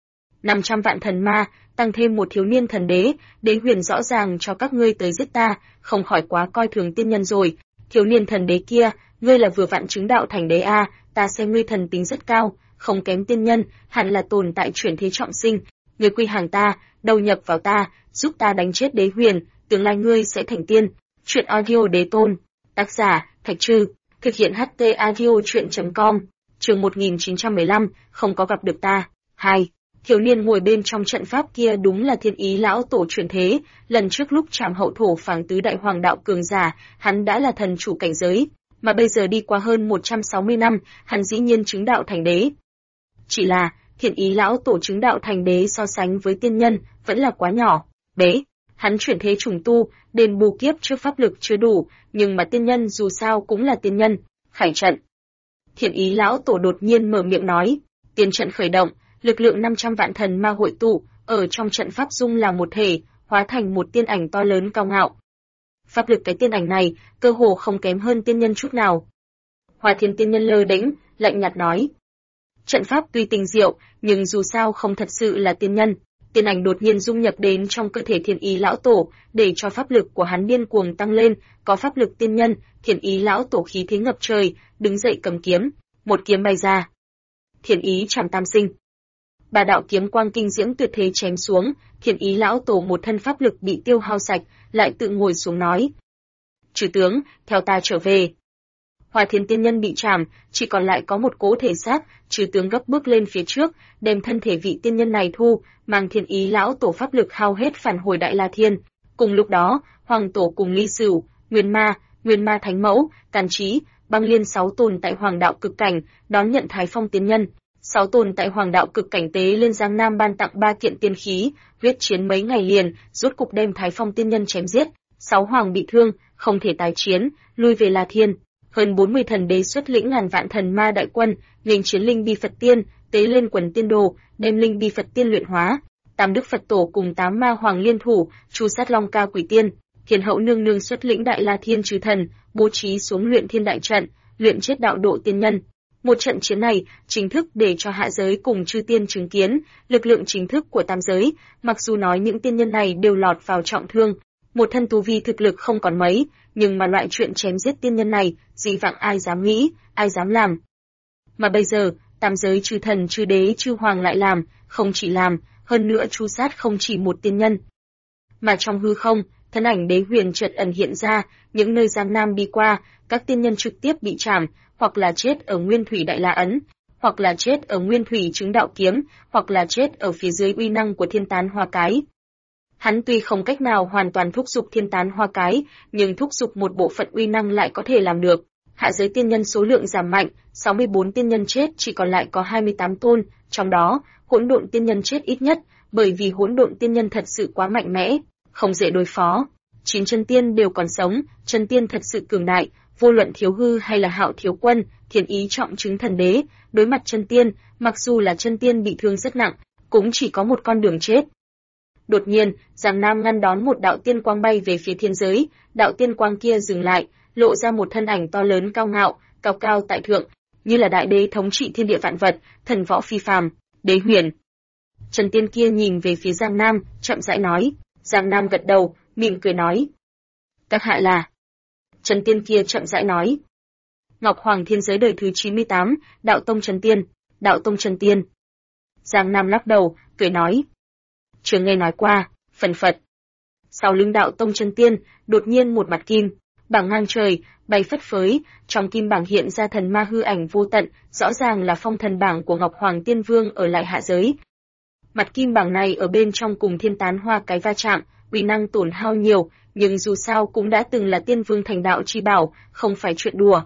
500 vạn thần ma, tăng thêm một thiếu niên thần đế, đế huyền rõ ràng cho các ngươi tới giết ta, không khỏi quá coi thường tiên nhân rồi. Thiếu niên thần đế kia, ngươi là vừa vặn chứng đạo thành đế a, ta xem ngươi thần tính rất cao, không kém tiên nhân, hẳn là tồn tại chuyển thế trọng sinh. Ngươi quy hàng ta, đầu nhập vào ta, giúp ta đánh chết đế huyền, tương lai ngươi sẽ thành tiên. Chuyện audio đế tôn. Tác giả: Thạch Trư. Thực hiện HT audio truyện.com. Chương 1915, không có gặp được ta. 2. Thiếu niên ngồi bên trong trận pháp kia đúng là Thiên Ý lão tổ chuyển thế, lần trước lúc chạm hậu thổ phảng tứ đại hoàng đạo cường giả, hắn đã là thần chủ cảnh giới, mà bây giờ đi qua hơn 160 năm, hắn dĩ nhiên chứng đạo thành đế. Chỉ là, Thiên Ý lão tổ chứng đạo thành đế so sánh với tiên nhân, vẫn là quá nhỏ, bé. Hắn chuyển thế trùng tu, đền bù kiếp trước pháp lực chưa đủ, nhưng mà tiên nhân dù sao cũng là tiên nhân. Khải trận. Thiên Ý lão tổ đột nhiên mở miệng nói, tiên trận khởi động, lực lượng 500 vạn thần ma hội tụ, ở trong trận pháp dung là một thể, hóa thành một tiên ảnh to lớn cao ngạo. Pháp lực cái tiên ảnh này, cơ hồ không kém hơn tiên nhân chút nào. Hoa Thiên tiên nhân lơ đễnh, lạnh nhạt nói. Trận pháp tuy tinh diệu, nhưng dù sao không thật sự là tiên nhân. Tiên ảnh đột nhiên dung nhập đến trong cơ thể Thiên Ý lão tổ, để cho pháp lực của hắn điên cuồng tăng lên, có pháp lực tiên nhân, Thiên Ý lão tổ khí thế ngập trời, đứng dậy cầm kiếm, một kiếm bay ra. Thiên Ý Trảm Tam Sinh. Ba đạo kiếm quang kinh diễm tuyệt thế chém xuống, Thiên Ý lão tổ một thân pháp lực bị tiêu hao sạch, lại tự ngồi xuống nói: "Chư tướng, theo ta trở về." Hoa Thiên tiên nhân bị trảm, chỉ còn lại có một cỗ thể xác, chư tướng gấp bước lên phía trước, đem thân thể vị tiên nhân này thu, mang Thiên Ý lão tổ pháp lực hao hết phản hồi Đại La Thiên. Cùng lúc đó, Hoàng tổ cùng Ly Sửu, Nguyên Ma Thánh Mẫu, Càn Chí, Băng Liên 6 tôn tại Hoàng đạo cực cảnh đón nhận Thái Phong tiên nhân. 6 tôn tại Hoàng đạo cực cảnh tế lên Giang Nam ban tặng 3 kiện tiên khí, huyết chiến mấy ngày liền, rốt cục đem Thái Phong tiên nhân chém giết. 6 hoàng bị thương, không thể tái chiến, lui về La Thiên. Hơn 40 thần đế xuất lĩnh ngàn vạn thần ma đại quân, nghênh chiến linh bi Phật tiên, tế lên quần tiên đồ, đem linh bi Phật tiên luyện hóa. Tam đức Phật tổ cùng 8 ma hoàng liên thủ, chu sát Long Ca quỷ tiên. Thiên hậu nương nương xuất lĩnh Đại La Thiên trừ thần, bố trí xuống luyện thiên đại trận, luyện chết đạo độ tiên nhân. Một trận chiến này chính thức để cho hạ giới cùng chư tiên chứng kiến lực lượng chính thức của tam giới, mặc dù nói những tiên nhân này đều lọt vào trọng thương, một thân tu vi thực lực không còn mấy, nhưng mà loại chuyện chém giết tiên nhân này, dị vãng ai dám nghĩ, ai dám làm. Mà bây giờ, tam giới chư thần chư đế chư hoàng lại làm, không chỉ làm, hơn nữa chu sát không chỉ một tiên nhân. Mà trong hư không, thân ảnh đế huyền chợt ẩn hiện ra, những nơi Giang Nam đi qua, các tiên nhân trực tiếp bị trảm, hoặc là chết ở Nguyên Thủy Đại La Ấn, hoặc là chết ở Nguyên Thủy Chứng Đạo Kiếm, hoặc là chết ở phía dưới uy năng của Thiên Tán Hoa Cái. Hắn tuy không cách nào hoàn toàn thúc giục Thiên Tán Hoa Cái, nhưng thúc giục một bộ phận uy năng lại có thể làm được. Hạ giới tiên nhân số lượng giảm mạnh, 64 tiên nhân chết chỉ còn lại có 28 tôn, trong đó, hỗn độn tiên nhân chết ít nhất, bởi vì hỗn độn tiên nhân thật sự quá mạnh mẽ, không dễ đối phó. 9 chân tiên đều còn sống, chân tiên thật sự cường đại, vô luận Thiếu Hư hay là Hạo Thiếu Quân, Thiên Ý trọng chứng thần đế, đối mặt chân tiên, mặc dù là chân tiên bị thương rất nặng, cũng chỉ có một con đường chết. Đột nhiên, Giang Nam ngăn đón một đạo tiên quang bay về phía thiên giới, đạo tiên quang kia dừng lại, lộ ra một thân ảnh to lớn cao ngạo, cao cao tại thượng, như là đại đế thống trị thiên địa vạn vật, thần võ phi phàm, đế huyền. Chân tiên kia nhìn về phía Giang Nam, chậm rãi nói. Giang Nam gật đầu, mỉm cười nói: "Các hạ là?" Chân tiên kia chậm rãi nói: "Ngọc Hoàng thiên giới đời thứ 98, Đạo Tông Chân Tiên, Đạo Tông Chân Tiên." Giang Nam lắc đầu, cười nói: "Chưa nghe nói qua." Phần phật. Sau lưng Đạo Tông Chân Tiên, đột nhiên một mặt kim bảng ngang trời, bay phất phới, trong kim bảng hiện ra thần ma hư ảnh vô tận, rõ ràng là phong thần bảng của Ngọc Hoàng Tiên Vương ở lại hạ giới. Mặt kim bảng này ở bên trong cùng Thiên Tán Hoa cái va chạm, uy năng tổn hao nhiều, nhưng dù sao cũng đã từng là Tiên Vương thành đạo chi bảo, không phải chuyện đùa.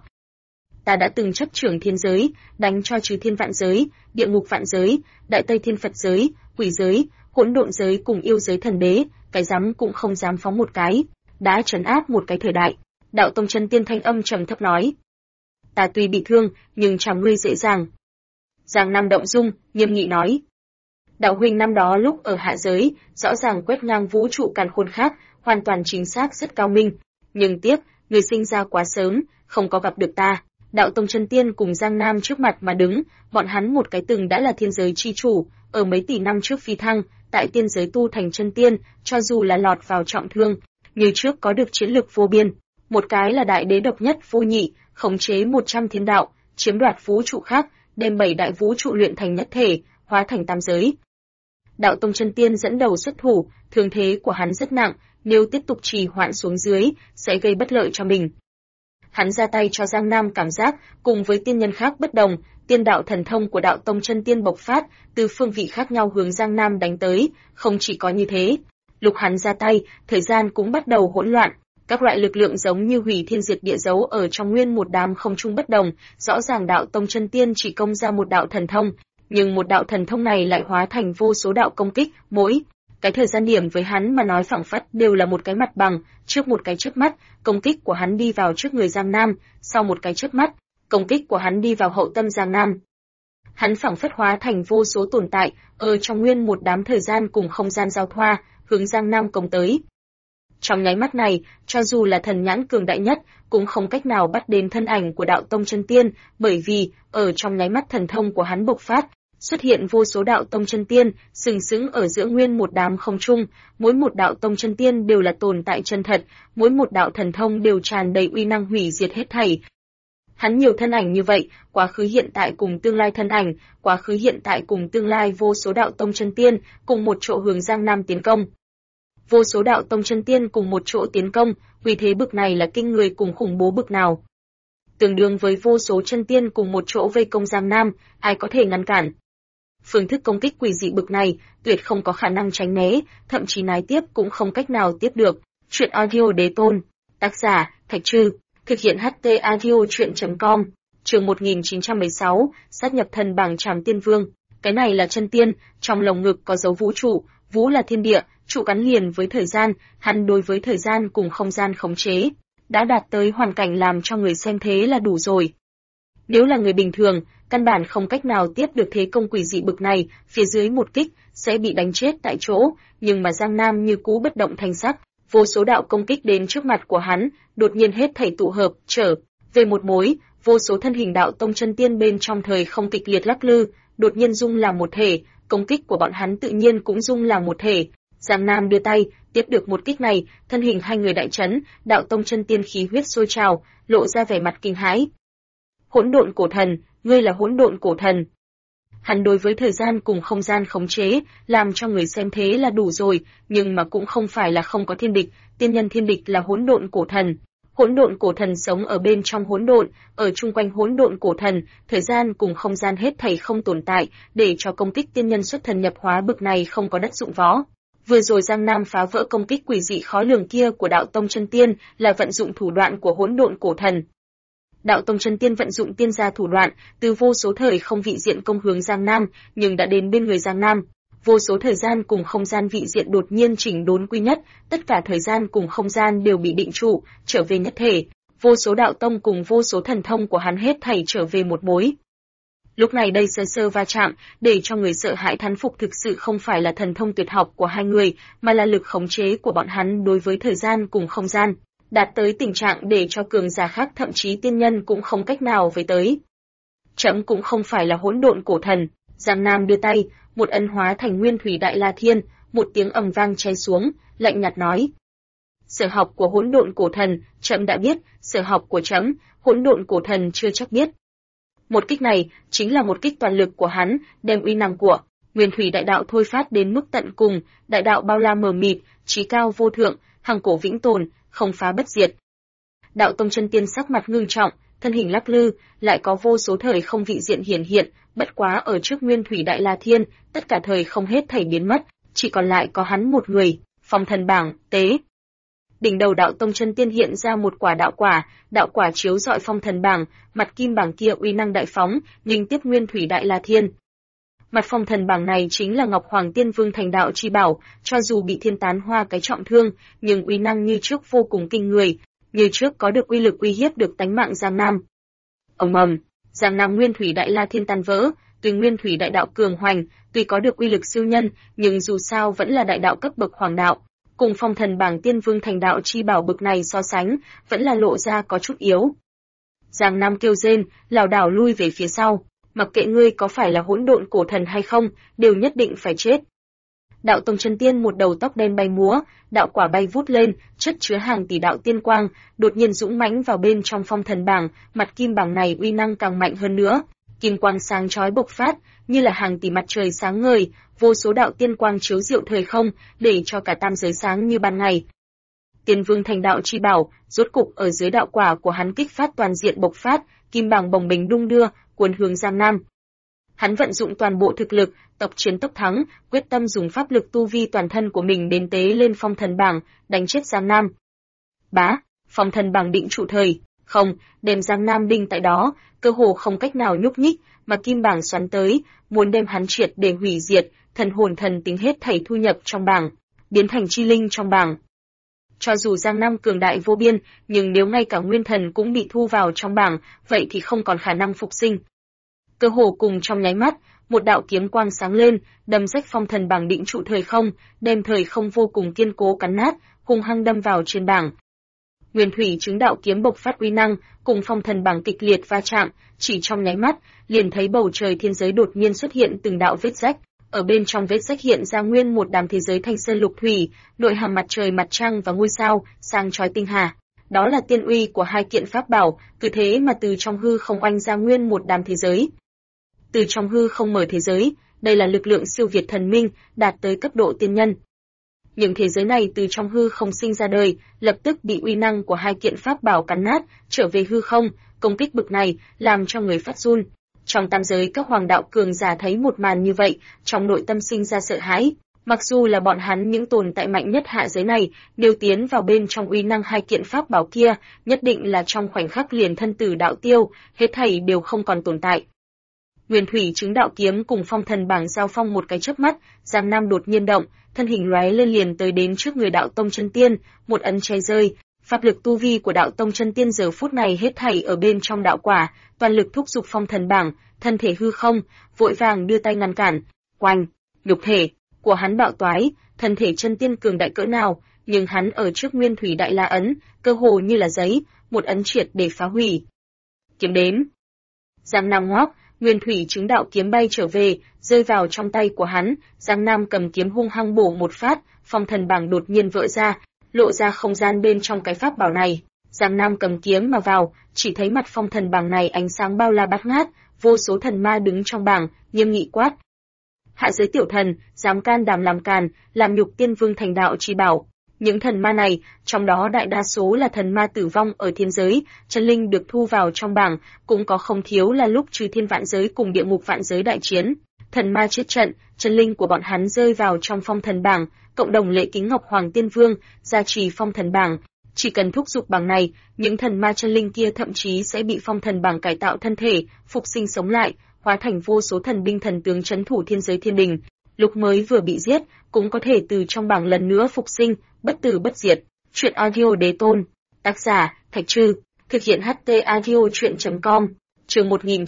Ta đã từng chấp trưởng thiên giới, đánh cho trừ thiên vạn giới, địa ngục vạn giới, đại tây thiên Phật giới, quỷ giới, hỗn độn giới cùng yêu giới thần đế, cái dám cũng không dám phóng một cái, đã trấn áp một cái thời đại. Đạo tông chân tiên thanh âm trầm thấp nói: Ta tuy bị thương, nhưng chẳng ngươi dễ dàng. Giang Nam động dung, nghiêm nghị nói: Đạo huynh năm đó lúc ở hạ giới, rõ ràng quét ngang vũ trụ càn khôn khác, hoàn toàn chính xác rất cao minh, nhưng tiếc, người sinh ra quá sớm, không có gặp được ta. Đạo tông chân tiên cùng Giang Nam trước mặt mà đứng, bọn hắn một cái từng đã là thiên giới chi chủ, ở mấy tỷ năm trước phi thăng, tại tiên giới tu thành chân tiên, cho dù là lọt vào trọng thương, như trước có được chiến lực vô biên. Một cái là đại đế độc nhất vô nhị, khống chế 100 thiên đạo, chiếm đoạt vũ trụ khác, đem 7 đại vũ trụ luyện thành nhất thể, hóa thành tam giới. Đạo tông chân tiên dẫn đầu xuất thủ, thương thế của hắn rất nặng, nếu tiếp tục trì hoãn xuống dưới, sẽ gây bất lợi cho mình. Hắn ra tay cho Giang Nam cảm giác, cùng với tiên nhân khác bất đồng, tiên đạo thần thông của đạo tông chân tiên bộc phát, từ phương vị khác nhau hướng Giang Nam đánh tới, không chỉ có như thế. Lúc hắn ra tay, thời gian cũng bắt đầu hỗn loạn, các loại lực lượng giống như hủy thiên diệt địa giấu ở trong nguyên một đám không trung bất đồng, rõ ràng đạo tông chân tiên chỉ công ra một đạo thần thông, nhưng một đạo thần thông này lại hóa thành vô số đạo công kích, mỗi cái thời gian điểm với hắn mà nói phảng phất đều là một cái mặt bằng, trước một cái chớp mắt, công kích của hắn đi vào trước người Giang Nam, sau một cái chớp mắt, công kích của hắn đi vào hậu tâm Giang Nam. Hắn phảng phất hóa thành vô số tồn tại, ở trong nguyên một đám thời gian cùng không gian giao thoa, hướng Giang Nam công tới. Trong nháy mắt này, cho dù là thần nhãn cường đại nhất, cũng không cách nào bắt đến thân ảnh của đạo tông chân tiên, bởi vì, ở trong nháy mắt thần thông của hắn bộc phát, xuất hiện vô số đạo tông chân tiên, sừng sững ở giữa nguyên một đám không trung, mỗi một đạo tông chân tiên đều là tồn tại chân thật, mỗi một đạo thần thông đều tràn đầy uy năng hủy diệt hết thảy. Hắn nhiều thân ảnh như vậy, quá khứ hiện tại cùng tương lai thân ảnh, quá khứ hiện tại cùng tương lai vô số đạo tông chân tiên, cùng một chỗ hướng Giang Nam tiến công. Vô số đạo tông chân tiên cùng một chỗ tiến công, uy thế bực này là kinh người cùng khủng bố bực nào. Tương đương với vô số chân tiên cùng một chỗ vây công Giang Nam, ai có thể ngăn cản. Phương thức công kích quỷ dị bực này, tuyệt không có khả năng tránh né, thậm chí nái tiếp cũng không cách nào tiếp được. Truyện audio đế tôn, tác giả, Thạch Trư, thực hiện HT audio truyện.com, chương 1916, sát nhập thần bảng trảm tiên vương. Cái này là chân tiên, trong lồng ngực có dấu vũ trụ, vũ là thiên địa, trụ gắn liền với thời gian, hắn đối với thời gian cùng không gian khống chế, đã đạt tới hoàn cảnh làm cho người xem thế là đủ rồi. Nếu là người bình thường, căn bản không cách nào tiếp được thế công quỷ dị bực này, phía dưới một kích sẽ bị đánh chết tại chỗ, nhưng mà Giang Nam như cũ bất động thanh sắc, vô số đạo công kích đến trước mặt của hắn, đột nhiên hết thảy tụ hợp, trở về một mối, vô số thân hình đạo tông chân tiên bên trong thời không kịch liệt lắc lư, đột nhiên dung làm một thể, công kích của bọn hắn tự nhiên cũng dung làm một thể. Giang Nam đưa tay, tiếp được một kích này, thân hình hai người đại chấn, đạo tông chân tiên khí huyết sôi trào, lộ ra vẻ mặt kinh hãi. Hỗn độn cổ thần, ngươi là hỗn độn cổ thần. Hắn đối với thời gian cùng không gian khống chế, làm cho người xem thế là đủ rồi, nhưng mà cũng không phải là không có thiên địch, tiên nhân thiên địch là hỗn độn cổ thần. Hỗn độn cổ thần sống ở bên trong hỗn độn, ở chung quanh hỗn độn cổ thần, thời gian cùng không gian hết thảy không tồn tại, để cho công kích tiên nhân xuất thần nhập hóa bực này không có đất dụng võ. Vừa rồi Giang Nam phá vỡ công kích quỷ dị khó lường kia của đạo tông chân tiên, là vận dụng thủ đoạn của hỗn độn cổ thần. Đạo tông chân tiên vận dụng tiên gia thủ đoạn, từ vô số thời không vị diện công hướng Giang Nam, nhưng đã đến bên người Giang Nam. Vô số thời gian cùng không gian vị diện đột nhiên chỉnh đốn quy nhất, tất cả thời gian cùng không gian đều bị định trụ, trở về nhất thể. Vô số đạo tông cùng vô số thần thông của hắn hết thảy trở về một mối. Lúc này đây sơ sơ va chạm, để cho người sợ hãi thán phục thực sự không phải là thần thông tuyệt học của hai người, mà là lực khống chế của bọn hắn đối với thời gian cùng không gian, đạt tới tình trạng để cho cường giả khác thậm chí tiên nhân cũng không cách nào với tới. Trẫm cũng không phải là hỗn độn cổ thần. Giang Nam đưa tay, một ấn hóa thành nguyên thủy đại la thiên, một tiếng ầm vang cháy xuống, lạnh nhạt nói: Sở học của hỗn độn cổ thần, trẫm đã biết, sở học của trẫm, hỗn độn cổ thần chưa chắc biết. Một kích này chính là một kích toàn lực của hắn, đem uy năng của nguyên thủy đại đạo thôi phát đến mức tận cùng, đại đạo bao la mờ mịt, trí cao vô thượng, hằng cổ vĩnh tồn, không phá bất diệt. Đạo tông chân tiên sắc mặt ngưng trọng, thân hình lắc lư, lại có vô số thời không vị diện hiển hiện, bất quá ở trước Nguyên Thủy Đại La Thiên, tất cả thời không hết thảy biến mất, chỉ còn lại có hắn một người, Phong Thần Bảng, tế. Đỉnh đầu Đạo Tông Chân Tiên hiện ra một quả đạo quả chiếu rọi Phong Thần Bảng, mặt kim bảng kia uy năng đại phóng, nghênh tiếp Nguyên Thủy Đại La Thiên. Mặt Phong Thần Bảng này chính là Ngọc Hoàng Tiên Vương thành đạo chi bảo, cho dù bị Thiên Tán Hoa cái trọng thương, nhưng uy năng như trước vô cùng kinh người, như trước có được uy lực uy hiếp được tánh mạng Giang Nam. Ầm ầm, Giang Nam Nguyên Thủy Đại La Thiên tan vỡ, tuy Nguyên Thủy Đại Đạo cường hoành, tuy có được uy lực siêu nhân, nhưng dù sao vẫn là đại đạo cấp bậc hoàng đạo, cùng Phong Thần Bảng Tiên Vương thành đạo chi bảo bực này so sánh, vẫn là lộ ra có chút yếu. Giang Nam kêu rên, lảo đảo lui về phía sau, mặc kệ ngươi có phải là hỗn độn cổ thần hay không, đều nhất định phải chết. Đạo Tông Chân Tiên một đầu tóc đen bay múa, đạo quả bay vút lên, chất chứa hàng tỷ đạo tiên quang, đột nhiên dũng mãnh vào bên trong Phong Thần Bảng, mặt kim bảng này uy năng càng mạnh hơn nữa, kim quang sáng chói bộc phát, như là hàng tỷ mặt trời sáng ngời, vô số đạo tiên quang chiếu diệu thời không, để cho cả tam giới sáng như ban ngày. Tiên Vương thành đạo chi bảo, rốt cục ở dưới đạo quả của hắn kích phát toàn diện bộc phát, kim bảng bồng bềnh đung đưa, cuốn hướng Giang Nam. Hắn vận dụng toàn bộ thực lực, tốc chiến tốc thắng, quyết tâm dùng pháp lực tu vi toàn thân của mình đến tế lên Phong Thần Bảng, đánh chết Giang Nam. Bá, Phong Thần Bảng định trụ thời, không, đem Giang Nam đinh tại đó, cơ hồ không cách nào nhúc nhích, mà kim bảng xoắn tới, muốn đem hắn triệt để hủy diệt, thần hồn thần tính hết thảy thu nhập trong bảng, biến thành chi linh trong bảng. Cho dù Giang Nam cường đại vô biên, nhưng nếu ngay cả nguyên thần cũng bị thu vào trong bảng, vậy thì không còn khả năng phục sinh. Cơ hồ cùng trong nháy mắt, một đạo kiếm quang sáng lên, đâm rách Phong Thần Bảng định trụ thời không, đem thời không vô cùng kiên cố cắn nát, hung hăng đâm vào trên bảng. Nguyên Thủy Chứng Đạo kiếm bộc phát uy năng, cùng Phong Thần Bảng kịch liệt va chạm, chỉ trong nháy mắt, liền thấy bầu trời thiên giới đột nhiên xuất hiện từng đạo vết rách, ở bên trong vết rách hiện ra nguyên một đám thế giới thanh sơn lục thủy, nội hàm mặt trời mặt trăng và ngôi sao, sáng chói tinh hà. Đó là tiên uy của hai kiện pháp bảo, cứ thế mà từ trong hư không oanh ra nguyên một đám thế giới. Từ trong hư không mở thế giới, đây là lực lượng siêu việt thần minh, đạt tới cấp độ tiên nhân. Những thế giới này từ trong hư không sinh ra đời, lập tức bị uy năng của hai kiện pháp bảo cắn nát, trở về hư không, công kích bực này, làm cho người phát run. Trong tam giới các hoàng đạo cường giả thấy một màn như vậy, trong nội tâm sinh ra sợ hãi. Mặc dù là bọn hắn những tồn tại mạnh nhất hạ giới này, nếu tiến vào bên trong uy năng hai kiện pháp bảo kia, nhất định là trong khoảnh khắc liền thân tử đạo tiêu, hết thảy đều không còn tồn tại. Nguyên Thủy Chứng Đạo kiếm cùng Phong Thần Bảng giao phong một cái chớp mắt, Giang Nam đột nhiên động, thân hình lóe lên liền tới đến trước người Đạo Tông Chân Tiên, một ấn che rơi, pháp lực tu vi của Đạo Tông Chân Tiên giờ phút này hết thảy ở bên trong đạo quả, toàn lực thúc giục Phong Thần Bảng, thân thể hư không, vội vàng đưa tay ngăn cản. Oanh, nhục thể của hắn bạo toái, thân thể chân tiên cường đại cỡ nào, nhưng hắn ở trước Nguyên Thủy Đại La ấn, cơ hồ như là giấy, một ấn triệt để phá hủy. Kiếm đếm. Giang Nam ngoác, Nguyên Thủy Chứng Đạo kiếm bay trở về, rơi vào trong tay của hắn, Giang Nam cầm kiếm hung hăng bổ một phát, Phong Thần Bảng đột nhiên vỡ ra, lộ ra không gian bên trong cái pháp bảo này. Giang Nam cầm kiếm mà vào, chỉ thấy mặt Phong Thần Bảng này ánh sáng bao la bát ngát, vô số thần ma đứng trong bảng, nghiêm nghị quát: hạ giới tiểu thần, dám can đảm làm nhục Tiên Vương thành đạo chi bảo. Những thần ma này, trong đó đại đa số là thần ma tử vong ở thiên giới, chân linh được thu vào trong bảng, cũng có không thiếu là lúc trừ thiên vạn giới cùng địa ngục vạn giới đại chiến. Thần ma chết trận, chân linh của bọn hắn rơi vào trong Phong Thần Bảng, cộng đồng lễ kính Ngọc Hoàng Tiên Vương, gia trì Phong Thần Bảng. Chỉ cần thúc giục bảng này, những thần ma chân linh kia thậm chí sẽ bị Phong Thần Bảng cải tạo thân thể, phục sinh sống lại, hóa thành vô số thần binh thần tướng trấn thủ thiên giới thiên đình. Lúc mới vừa bị giết, cũng có thể từ trong bảng lần nữa phục sinh, bất tử bất diệt. Truyện audio đế tôn. Tác giả, Thạch Trư. Thực hiện HT audio truyện.com. Chương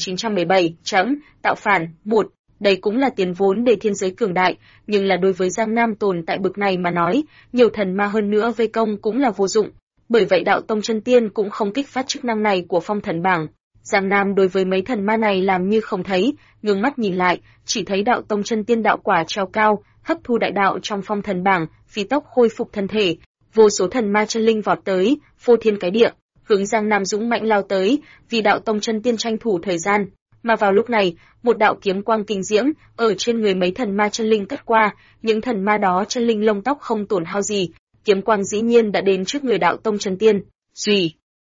1917. Tạo phản. 1. Đây cũng là tiền vốn để thiên giới cường đại, nhưng là đối với Giang Nam tồn tại bực này mà nói, nhiều thần ma hơn nữa vây công cũng là vô dụng. Bởi vậy Đạo Tông Chân Tiên cũng không kích phát chức năng này của Phong Thần Bảng. Giang Nam đối với mấy thần ma này làm như không thấy, ngưng mắt nhìn lại, chỉ thấy Đạo Tông Chân Tiên đạo quả treo cao, hấp thu đại đạo trong Phong Thần Bảng, phi tốc khôi phục thân thể, vô số thần ma chân linh vọt tới, phô thiên cái địa, hướng Giang Nam dũng mạnh lao tới, vì Đạo Tông Chân Tiên tranh thủ thời gian. Mà vào lúc này, một đạo kiếm quang kinh diễm ở trên người mấy thần ma chân linh cắt qua, những thần ma đó chân linh lông tóc không tổn hao gì, kiếm quang dĩ nhiên đã đến trước người Đạo Tông Chân Tiên. Rùi.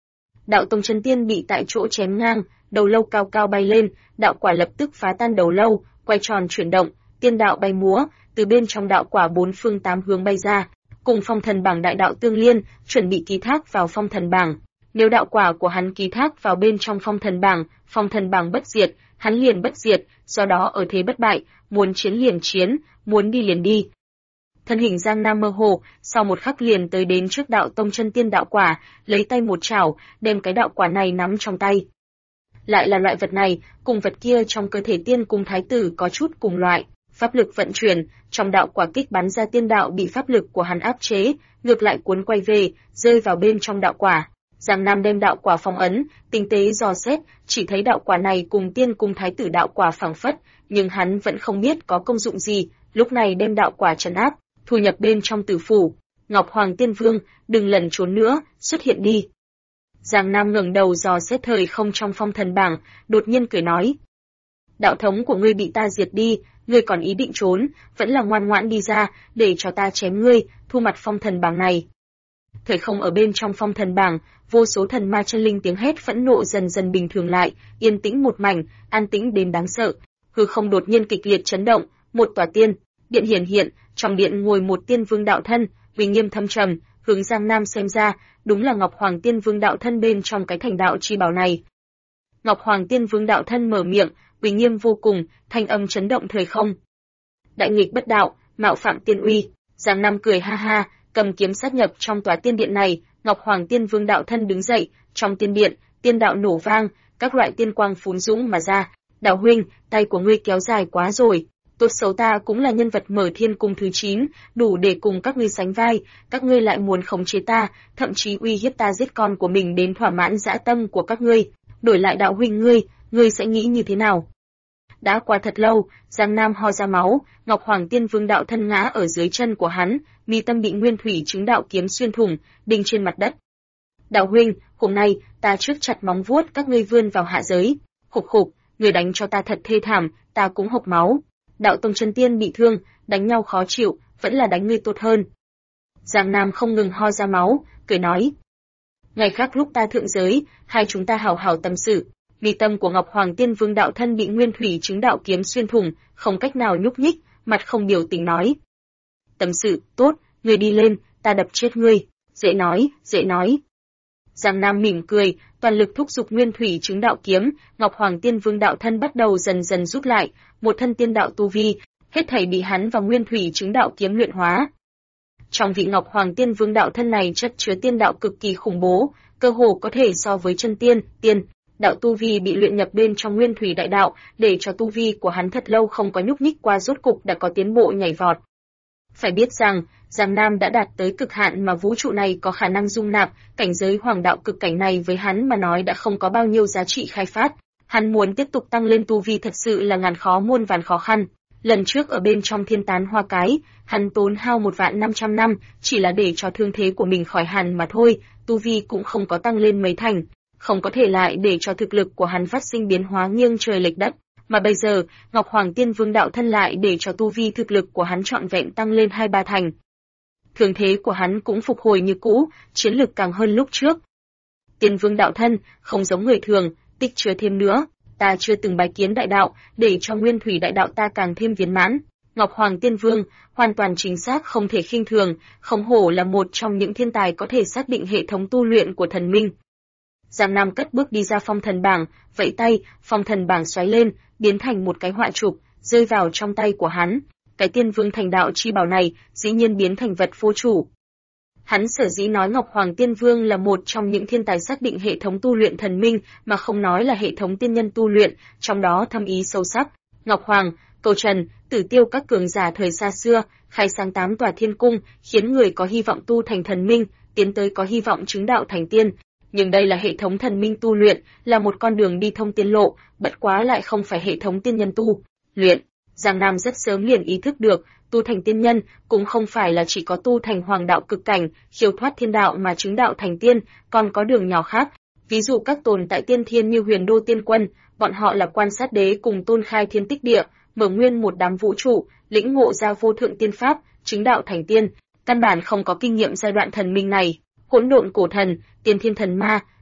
Đạo tông chân tiên bị tại chỗ chém ngang, đầu lâu cao cao bay lên, đạo quả lập tức phá tan đầu lâu, quay tròn chuyển động, tiên đạo bay múa, từ bên trong đạo quả bốn phương tám hướng bay ra, cùng phong thần bảng đại đạo tương liên, chuẩn bị ký thác vào phong thần bảng. Nếu đạo quả của hắn ký thác vào bên trong phong thần bảng bất diệt, hắn liền bất diệt, do đó ở thế bất bại, muốn chiến liền chiến, muốn đi liền đi. Thân hình Giang Nam mơ hồ, sau một khắc liền tới đến trước đạo tông chân tiên đạo quả, lấy tay một chảo, đem cái đạo quả này nắm trong tay. Lại là loại vật này, cùng vật kia trong cơ thể tiên cung thái tử có chút cùng loại, pháp lực vận chuyển, trong đạo quả kích bắn ra tiên đạo bị pháp lực của hắn áp chế, ngược lại cuốn quay về, rơi vào bên trong đạo quả. Giang Nam đem đạo quả phong ấn, tinh tế dò xét, chỉ thấy đạo quả này cùng tiên cung thái tử đạo quả phảng phất, nhưng hắn vẫn không biết có công dụng gì, lúc này đem đạo quả trấn áp, thu nhập bên trong tử phủ. Ngọc Hoàng Tiên Vương, đừng lẩn trốn nữa, xuất hiện đi. Giang Nam ngẩng đầu dò xét thời không trong phong thần bảng, đột nhiên cười nói: đạo thống của ngươi bị ta diệt đi, ngươi còn ý định trốn, vẫn là ngoan ngoãn đi ra, để cho ta chém ngươi, thu mặt phong thần bảng này. Thời không ở bên trong phong thần bảng, vô số thần ma chân linh tiếng hét phẫn nộ dần dần bình thường lại, yên tĩnh một mảnh, an tĩnh đến đáng sợ. Hư không đột nhiên kịch liệt chấn động, một tòa tiên điện hiển hiện, trong điện ngồi một tiên vương đạo thân, uy nghiêm thâm trầm, hướng Giang Nam xem ra, đúng là Ngọc Hoàng Tiên Vương đạo thân bên trong cái thành đạo chi bảo này. Ngọc Hoàng Tiên Vương đạo thân mở miệng, uy nghiêm vô cùng, thanh âm chấn động thời không. Đại nghịch bất đạo, mạo phạm tiên uy. Giang Nam cười ha ha, cầm kiếm sát nhập trong tòa tiên điện này. Ngọc Hoàng Tiên Vương đạo thân đứng dậy, trong tiên điện, tiên đạo nổ vang, các loại tiên quang phún dũng mà ra. Đạo huynh, tay của ngươi kéo dài quá rồi. Tốt xấu ta cũng là nhân vật mở thiên cung thứ 9, đủ để cùng các ngươi sánh vai, các ngươi lại muốn khống chế ta, thậm chí uy hiếp ta giết con của mình đến thỏa mãn dã tâm của các ngươi. Đổi lại đạo huynh ngươi sẽ nghĩ như thế nào? Đã qua thật lâu, Giang Nam ho ra máu, Ngọc Hoàng Tiên Vương đạo thân ngã ở dưới chân của hắn, mi tâm bị nguyên thủy chứng đạo kiếm xuyên thủng, đinh trên mặt đất. Đạo huynh, hôm nay ta trước chặt móng vuốt các ngươi vươn vào hạ giới. Khục khục, người đánh cho ta thật thê thảm, ta cũng hộc máu. Đạo tông chân tiên bị thương, đánh nhau khó chịu, vẫn là đánh ngươi tốt hơn. Giang Nam không ngừng ho ra máu, cười nói: ngày khác lúc ta thượng giới, hai chúng ta hảo hảo tâm sự. Mi tâm của Ngọc Hoàng Tiên Vương đạo thân bị nguyên thủy chứng đạo kiếm xuyên thủng, không cách nào nhúc nhích, mặt không biểu tình nói: tâm sự, tốt, ngươi đi lên, ta đập chết ngươi. Dễ nói, dễ nói. Giang Nam mỉm cười, toàn lực thúc giục nguyên thủy chứng đạo kiếm, Ngọc Hoàng Tiên Vương đạo thân bắt đầu dần dần rút lại, một thân tiên đạo tu vi, hết thảy bị hắn và nguyên thủy chứng đạo kiếm luyện hóa. Trong vị Ngọc Hoàng Tiên Vương đạo thân này chất chứa tiên đạo cực kỳ khủng bố, cơ hồ có thể so với chân tiên đạo tu vi bị luyện nhập bên trong nguyên thủy đại đạo, để cho tu vi của hắn thật lâu không có nhúc nhích qua rốt cục đã có tiến bộ nhảy vọt. Phải biết rằng, Giang Nam đã đạt tới cực hạn mà vũ trụ này có khả năng dung nạp, cảnh giới hoàng đạo cực cảnh này với hắn mà nói đã không có bao nhiêu giá trị khai phát. Hắn muốn tiếp tục tăng lên tu vi thật sự là ngàn khó muôn vàn khó khăn. Lần trước ở bên trong thiên tán hoa cái, hắn tốn hao 1.500 năm, chỉ là để cho thương thế của mình khỏi hẳn mà thôi, tu vi cũng không có tăng lên mấy thành, không có thể lại để cho thực lực của hắn phát sinh biến hóa nghiêng trời lệch đất. Mà bây giờ, Ngọc Hoàng Tiên Vương đạo thân lại để cho tu vi thực lực của hắn trọn vẹn tăng lên 2-3 thành. Thương thế của hắn cũng phục hồi như cũ, chiến lực càng hơn lúc trước. Tiên Vương đạo thân, không giống người thường, tích chứa thêm nữa, ta chưa từng bái kiến đại đạo, để cho nguyên thủy đại đạo ta càng thêm viên mãn. Ngọc Hoàng Tiên Vương, hoàn toàn chính xác không thể khinh thường, không hổ là một trong những thiên tài có thể xác định hệ thống tu luyện của thần minh. Giang Nam cất bước đi ra phong thần bảng, vẫy tay, phong thần bảng xoáy lên, biến thành một cái họa chụp, rơi vào trong tay của hắn. Cái Tiên Vương thành đạo chi bảo này, dĩ nhiên biến thành vật vô chủ. Hắn sở dĩ nói Ngọc Hoàng Tiên Vương là một trong những thiên tài xác định hệ thống tu luyện thần minh, mà không nói là hệ thống tiên nhân tu luyện, trong đó thâm ý sâu sắc. Ngọc Hoàng, Cầu Trần, Tử Tiêu các cường giả thời xa xưa, khai sáng 8 tòa thiên cung, khiến người có hy vọng tu thành thần minh, tiến tới có hy vọng chứng đạo thành tiên. Nhưng đây là hệ thống thần minh tu luyện, là một con đường đi thông tiên lộ, bất quá lại không phải hệ thống tiên nhân tu luyện. Giang Nam rất sớm liền ý thức được, tu thành tiên nhân cũng không phải là chỉ có tu thành hoàng đạo cực cảnh, khiêu thoát thiên đạo mà chứng đạo thành tiên, còn có đường nhỏ khác. Ví dụ các tồn tại tiên thiên như Huyền Đô Tiên Quân, bọn họ là quan sát đế cùng tôn khai thiên tích địa, mở nguyên một đám vũ trụ, lĩnh ngộ ra vô thượng tiên pháp, chứng đạo thành tiên, căn bản không có kinh nghiệm giai đoạn thần minh này. Hỗn độn cổ thần, tiên thiên thần ma,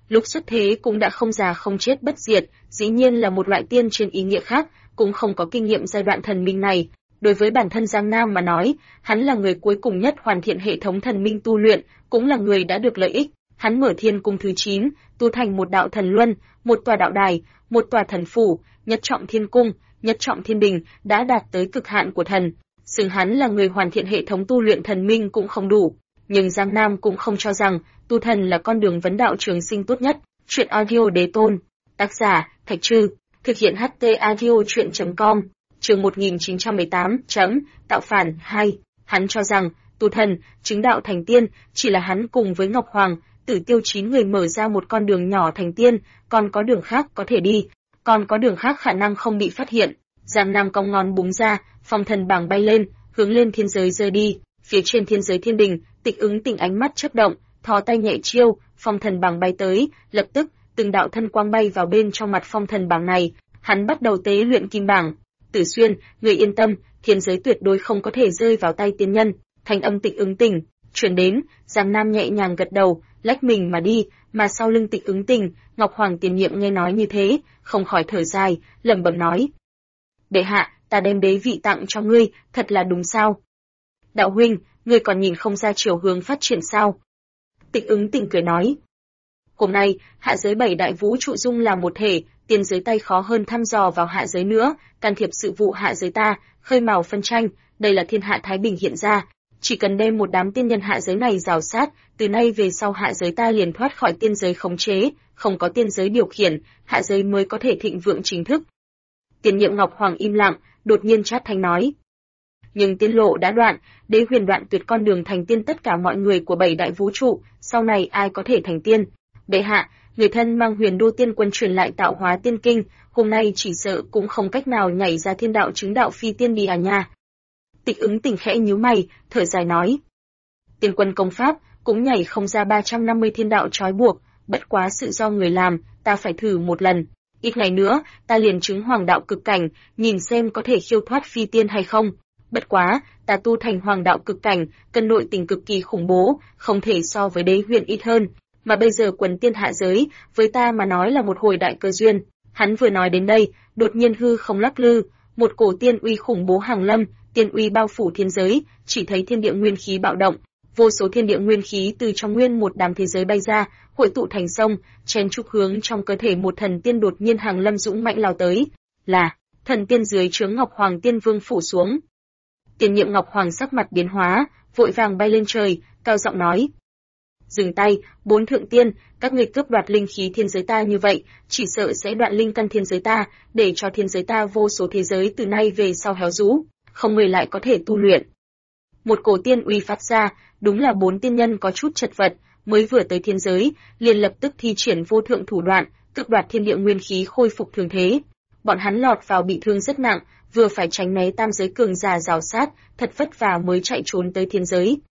lúc xuất thế cũng đã không già không chết bất diệt, dĩ nhiên là một loại tiên trên ý nghĩa khác, cũng không có kinh nghiệm giai đoạn thần minh này. Đối với bản thân Giang Nam mà nói, hắn là người cuối cùng nhất hoàn thiện hệ thống thần minh tu luyện, cũng là người đã được lợi ích. Hắn mở thiên cung thứ 9, tu thành một đạo thần luân, một tòa đạo đài, một tòa thần phủ, nhất trọng thiên cung, nhất trọng thiên đình, đã đạt tới cực hạn của thần. Xưng hắn là người hoàn thiện hệ thống tu luyện thần minh cũng không đủ. Nhưng Giang Nam cũng không cho rằng tu thần là con đường vấn đạo trường sinh tốt nhất. Truyện audio đế tôn. Tác giả, Thạch Trư. Thực hiện HT audio truyện.com. Chương 1918. Tạo phản 2. Hắn cho rằng, tu thần, chứng đạo thành tiên, chỉ là hắn cùng với Ngọc Hoàng, Tử Tiêu 9 người mở ra một con đường nhỏ thành tiên, còn có đường khác có thể đi, còn có đường khác khả năng không bị phát hiện. Giang Nam cong ngón búng ra, phong thần bảng bay lên, hướng lên thiên giới rơi đi. Phía trên thiên giới thiên đình, Tịch Ứng Tình ánh mắt chớp động, thò tay nhẹ chiêu, phong thần bảng bay tới, lập tức từng đạo thân quang bay vào bên trong mặt phong thần bảng này. Hắn bắt đầu tế luyện kim bảng. Tử Xuyên, người yên tâm, thiên giới tuyệt đối không có thể rơi vào tay tiên nhân. Thanh âm Tịch Ứng Tình truyền đến, Giang Nam nhẹ nhàng gật đầu, lách mình mà đi, mà sau lưng Tịch Ứng Tình, Ngọc Hoàng Tiền Nhiệm nghe nói như thế, không khỏi thở dài, lẩm bẩm nói: "Bệ hạ, ta đem đế vị tặng cho ngươi, thật là đúng sao? Đạo huynh, ngươi còn nhìn không ra chiều hướng phát triển sao?" Tịch Ứng Tình cười nói: "Hôm nay, hạ giới 7 đại vũ trụ dung là một thể, tiên giới tay khó hơn thăm dò vào hạ giới nữa, can thiệp sự vụ hạ giới ta, khơi mào phân tranh, đây là thiên hạ thái bình hiện ra. Chỉ cần đem một đám tiên nhân hạ giới này rào sát, từ nay về sau hạ giới ta liền thoát khỏi tiên giới khống chế, không có tiên giới điều khiển, hạ giới mới có thể thịnh vượng chính thức." Tiền nhiệm Ngọc Hoàng im lặng, đột nhiên chát thanh nói: "Nhưng tiên lộ đã đoạn, đế huyền đoạn tuyệt con đường thành tiên tất cả mọi người của 7 đại vũ trụ, sau này ai có thể thành tiên? Bệ hạ, người thân mang Huyền Đô Tiên Quân truyền lại tạo hóa tiên kinh, hôm nay chỉ sợ cũng không cách nào nhảy ra thiên đạo chứng đạo phi tiên đi à nha." Tịch Ứng Tình khẽ nhíu mày, thở dài nói: "Tiên quân công pháp cũng nhảy không ra 350 thiên đạo trói buộc, bất quá sự do người làm, ta phải thử một lần. Ít ngày nữa, ta liền chứng hoàng đạo cực cảnh, nhìn xem có thể khiêu thoát phi tiên hay không. Bất quá, ta tu thành hoàng đạo cực cảnh, cần nội tình cực kỳ khủng bố, không thể so với đế huyền ít hơn. Mà bây giờ quần tiên hạ giới, với ta mà nói là một hồi đại cơ duyên." Hắn vừa nói đến đây, đột nhiên hư không lắc lư, một cổ tiên uy khủng bố hàng lâm, tiên uy bao phủ thiên giới, chỉ thấy thiên địa nguyên khí bạo động, vô số thiên địa nguyên khí từ trong nguyên một đám thế giới bay ra, hội tụ thành sông, chen trúc hướng trong cơ thể một thần tiên đột nhiên hàng lâm dũng mãnh lao tới. Là thần tiên dưới trướng Ngọc Hoàng Tiên Vương phủ xuống. Tiền nhiệm Ngọc Hoàng sắc mặt biến hóa, vội vàng bay lên trời, cao giọng nói: "Dừng tay, 4 thượng tiên, các ngươi cướp đoạt linh khí thiên giới ta như vậy, chỉ sợ sẽ đoạn linh căn thiên giới ta, để cho thiên giới ta vô số thế giới từ nay về sau héo rũ, không người lại có thể tu luyện." Một cổ tiên uy phát ra, đúng là 4 tiên nhân có chút chật vật, mới vừa tới thiên giới, liền lập tức thi triển vô thượng thủ đoạn, cướp đoạt thiên địa nguyên khí khôi phục thường thế. Bọn hắn lọt vào bị thương rất nặng, vừa phải tránh né tam giới cường giả rào sát, thật vất vả mới chạy trốn tới thiên giới.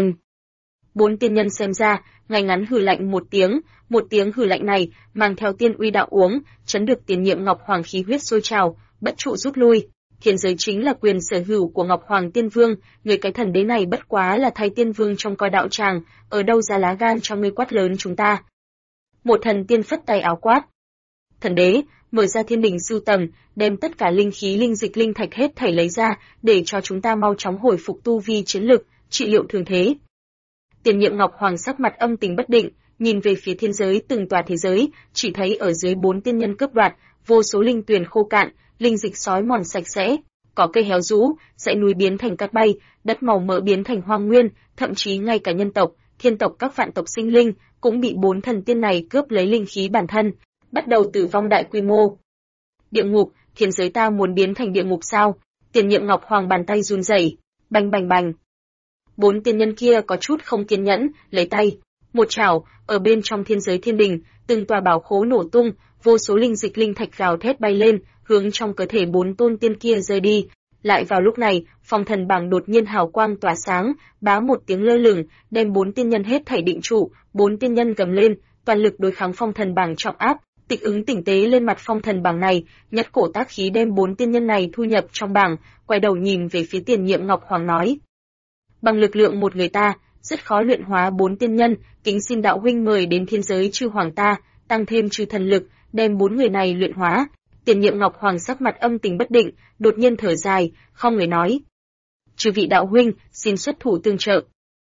4 tiên nhân xem ra, ngay ngắn hừ lạnh một tiếng hừ lạnh này mang theo tiên uy đạo uống, chấn được tiền nhiệm Ngọc Hoàng khí huyết sôi trào, bất trụ rút lui. Thiên giới chính là quyền sở hữu của Ngọc Hoàng Tiên Vương, người cái thần đế này bất quá là thay Tiên Vương trong coi đạo tràng, ở đâu ra lá gan cho ngươi quát lớn chúng ta? Một thần tiên phất tay áo quát: "Thần đế, mở ra thiên đình sưu tầm, đem tất cả linh khí linh dịch linh thạch hết thảy lấy ra, để cho chúng ta mau chóng hồi phục tu vi chiến lực, trị liệu thương thế." Tiền nhiệm Ngọc Hoàng sắc mặt âm tình bất định, nhìn về phía thiên giới từng tòa thế giới, chỉ thấy ở dưới 4 tiên nhân cướp đoạt, vô số linh tuyền khô cạn, linh dịch sói mòn sạch sẽ, cỏ cây héo rũ, dãy núi biến thành cát bay, đất màu mỡ biến thành hoang nguyên, thậm chí ngay cả nhân tộc, thiên tộc các vạn tộc sinh linh cũng bị 4 thần tiên này cướp lấy linh khí bản thân, bắt đầu tử vong đại quy mô. Địa ngục, thiên giới ta muốn biến thành địa ngục sao? Tiền nhiệm Ngọc Hoàng bàn tay run rẩy, bành bành bành. 4 tiên nhân kia có chút không kiên nhẫn, lấy tay một chảo, ở bên trong thiên giới thiên đình, từng tòa bảo khố nổ tung, vô số linh dịch linh thạch gào thét bay lên, hướng trong cơ thể 4 tôn tiên kia rơi đi. Lại vào lúc này, phong thần bảng đột nhiên hào quang tỏa sáng, bá một tiếng lơ lửng, đem 4 tiên nhân hết thảy định trụ. 4 tiên nhân gầm lên, toàn lực đối kháng phong thần bảng trọng áp. Tịch Ứng tỉnh tế lên mặt phong thần bảng này, nhất cổ tác khí đem 4 tiên nhân này thu nhập trong bảng, quay đầu nhìn về phía tiền nhiệm Ngọc Hoàng nói: "Bằng lực lượng một người ta, rất khó luyện hóa 4 tiên nhân, kính xin đạo huynh mời đến thiên giới chư hoàng ta, tăng thêm chư thần lực, đem 4 người này luyện hóa. Tiền nhiệm Ngọc Hoàng sắc mặt âm tình bất định, đột nhiên thở dài, không người nói: "Chư vị đạo huynh, xin xuất thủ tương trợ."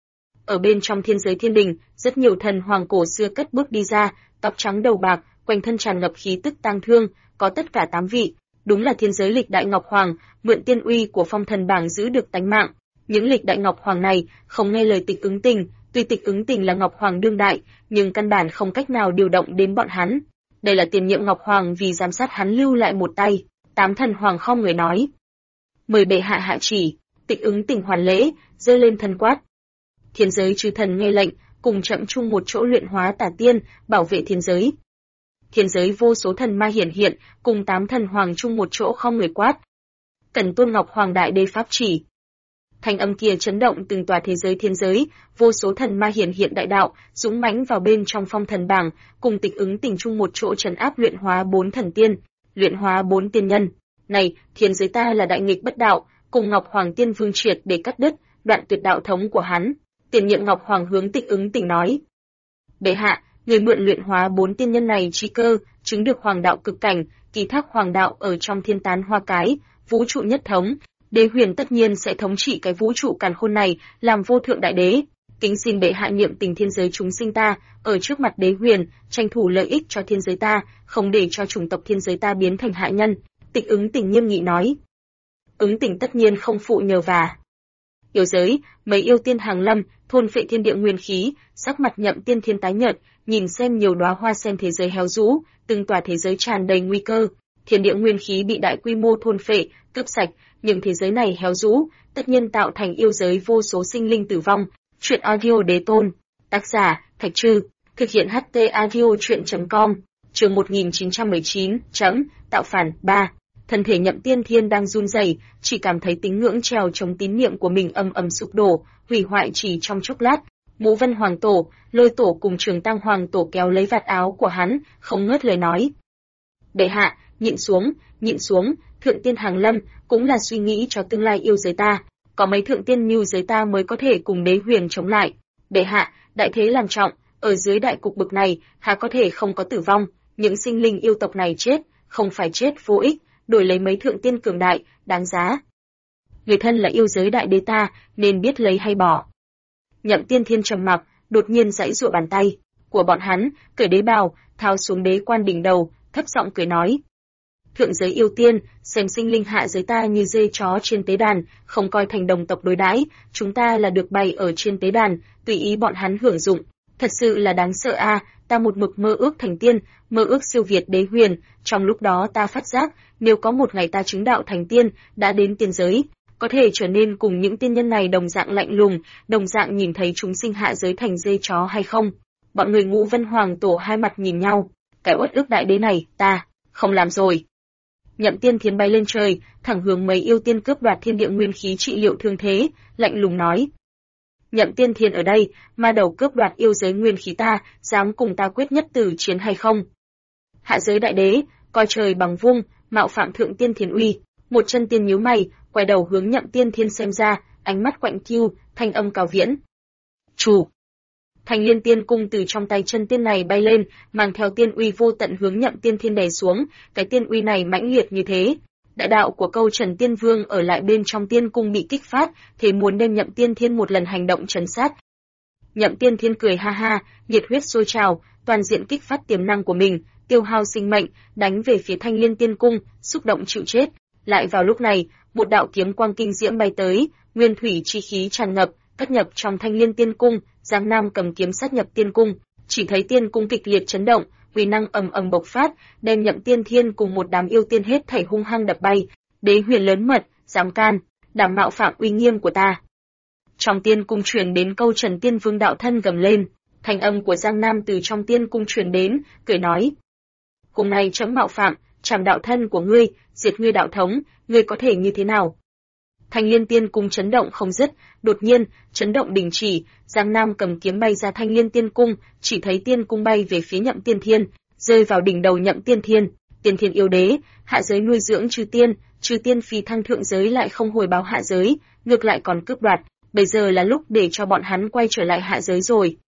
Ở bên trong thiên giới thiên đình, rất nhiều thần hoàng cổ xưa cất bước đi ra, tóc trắng đầu bạc, quanh thân tràn ngập khí tức tang thương, có tất cả 8 vị, đúng là thiên giới lịch đại Ngọc Hoàng, mượn tiên uy của phong thần bảng giữ được tánh mạng. Những lịch đại Ngọc Hoàng này không nghe lời Tịch Ứng Tình, tuy Tịch Ứng Tình là Ngọc Hoàng đương đại, nhưng căn bản không cách nào điều động đến bọn hắn. Đây là tiền nhiệm Ngọc Hoàng vì giám sát hắn lưu lại một tay. 8 thần hoàng không người nói: "Mời bệ hạ hạ chỉ." Tịch Ứng Tình hoàn lễ, giơ lên thần quát. Thiên giới chư thần nghe lệnh, cùng chậm chung một chỗ luyện hóa tà tiên, bảo vệ thiên giới. Thiên giới vô số thần ma hiển hiện, cùng 8 thần hoàng chung một chỗ không người quát: "Cần tuân Ngọc Hoàng đại đế pháp chỉ." Thanh âm kia chấn động từng tòa thế giới thiên giới, vô số thần ma hiển hiện đại đạo, dũng mãnh vào bên trong phong thần bảng, cùng Tịch Ứng Tình chung một chỗ trấn áp luyện hóa 4 thần tiên, luyện hóa 4 tiên nhân. Này, thiên giới ta là đại nghịch bất đạo, cùng Ngọc Hoàng Tiên Vương triệt để cắt đứt, đoạn tuyệt đạo thống của hắn. Tiền nhiệm Ngọc Hoàng hướng Tịch Ứng Tình nói: "Bệ hạ, người mượn luyện hóa 4 tiên nhân này chi cơ, chứng được hoàng đạo cực cảnh, kỳ thác hoàng đạo ở trong thiên tán hoa cái, vũ trụ nhất thống. Đế Huyền tất nhiên sẽ thống trị cái vũ trụ càn khôn này, làm vô thượng đại đế. Kính xin bệ hạ niệm tình thiên giới chúng sinh ta, ở trước mặt Đế Huyền, tranh thủ lợi ích cho thiên giới ta, không để cho chủng tộc thiên giới ta biến thành hạ nhân." Tịch Ứng Tình nghiêm nghị nói. Ứng Tình tất nhiên không phụ nhờ vả. Yêu giới, mấy yêu tiên hàng lâm, thôn phệ thiên địa nguyên khí, sắc mặt Nhậm Tiên Thiên tái nhợt, nhìn xem nhiều đóa hoa sen thế giới héo rũ, từng tòa thế giới tràn đầy nguy cơ, thiên địa nguyên khí bị đại quy mô thôn phệ, cướp sạch, nhưng thế giới này héo rũ, tất nhiên tạo thành yêu giới vô số sinh linh tử vong. Truyện audio đế tôn, tác giả Thạch Trư, thực hiện HT audio truyện.com, chương 1919, tạo phản 3. Thân thể Nhậm Tiên Thiên đang run rẩy, chỉ cảm thấy tín ngưỡng trèo chống tín niệm của mình ầm ầm sụp đổ, hủy hoại chỉ trong chốc lát. Mũ Vân Hoàng Tổ, Lôi Tổ cùng Trường Tăng Hoàng Tổ kéo lấy vạt áo của hắn, không ngớt lời nói: "Bệ hạ, nhịn xuống, thượng tiên hàng lâm, cũng là suy nghĩ cho tương lai yêu giới ta, có mấy thượng tiên như giới ta mới có thể cùng Đế Huyền chống lại. Bệ hạ, đại thế làm trọng, ở dưới đại cục bực này, há có thể không có tử vong, những sinh linh yêu tộc này chết, không phải chết vô ích, đổi lấy mấy thượng tiên cường đại, đáng giá. Người thân là yêu giới đại đế ta, nên biết lấy hay bỏ." Nhậm Tiên Thiên trầm mặc, đột nhiên giãy giụa bàn tay của bọn hắn, cởi đế bào, tháo xuống đế quan đỉnh đầu, thấp giọng cười nói: "Thượng giới yêu tiên, xem sinh linh hạ giới ta như dê chó trên tế đàn, không coi thành đồng tộc đối đãi, chúng ta là được bày ở trên tế đàn, tùy ý bọn hắn hưởng dụng. Thật sự là đáng sợ a, ta một mực mơ ước thành tiên, mơ ước siêu việt Đế Huyền, trong lúc đó ta phát giác, nếu có một ngày ta chứng đạo thành tiên, đã đến tiên giới, có thể trở nên cùng những tiên nhân này đồng dạng lạnh lùng, đồng dạng nhìn thấy chúng sinh hạ giới thành dê chó hay không?" Bọn người Ngũ Vân Hoàng Tổ hai mặt nhìn nhau, cái uất ức đại đế này, ta không làm rồi. Nhậm Tiên Thiên bay lên trời, thẳng hướng mấy yêu tiên cướp đoạt thiên địa nguyên khí trị liệu thương thế, lạnh lùng nói: "Nhậm Tiên Thiên ở đây, ma đầu cướp đoạt yêu giới nguyên khí ta, dám cùng ta quyết nhất tử chiến hay không?" Hạ giới đại đế, coi trời bằng vung, mạo phạm thượng tiên thiên uy, một chân tiên nhíu mày, quay đầu hướng Nhậm Tiên Thiên xem ra, ánh mắt quạnh kiêu, thanh âm cao viễn: "Chủ!" Thanh Liên Tiên cung từ trong tay chân tiên này bay lên, mang theo tiên uy vô tận hướng Nhậm Tiên Thiên đè xuống, cái tiên uy này mãnh liệt như thế, đại đạo của Câu Trần Tiên Vương ở lại bên trong tiên cung bị kích phát, thế muốn đem Nhậm Tiên Thiên một lần hành động trấn sát. Nhậm Tiên Thiên cười ha ha, nhiệt huyết sôi trào, toàn diện kích phát tiềm năng của mình, tiêu hao sinh mệnh, đánh về phía Thanh Liên Tiên cung, xúc động chịu chết. Lại vào lúc này, một đạo kiếm quang kinh diễm bay tới, nguyên thủy chi khí tràn ngập, cất nhập trong Thanh Liên Tiên cung. Giang Nam cầm kiếm sát nhập tiên cung, chỉ thấy tiên cung kịch liệt chấn động, uy năng ầm ầm bộc phát, đem Nhậm Tiên Thiên cùng một đám yêu tiên hết thảy hung hăng đập bay. Đế Huyền lớn mật, dám can, đảm mạo phạm uy nghiêm của ta. Trong tiên cung truyền đến Câu Trần Tiên Vương đạo thân gầm lên, thanh âm của Giang Nam từ trong tiên cung truyền đến, cười nói: "Hôm nay chấm mạo phạm, trảm đạo thân của ngươi, diệt ngươi đạo thống, ngươi có thể như thế nào?" Thanh Liên Tiên cung chấn động không dứt, đột nhiên, chấn động đình chỉ, Giang Nam cầm kiếm bay ra Thanh Liên Tiên cung, chỉ thấy tiên cung bay về phía Nhậm Tiên Thiên, rơi vào đỉnh đầu Nhậm Tiên Thiên. Tiên Thiên yêu đế, hạ giới nuôi dưỡng trừ tiên phi thăng thượng giới lại không hồi báo hạ giới, ngược lại còn cướp đoạt, bây giờ là lúc để cho bọn hắn quay trở lại hạ giới rồi.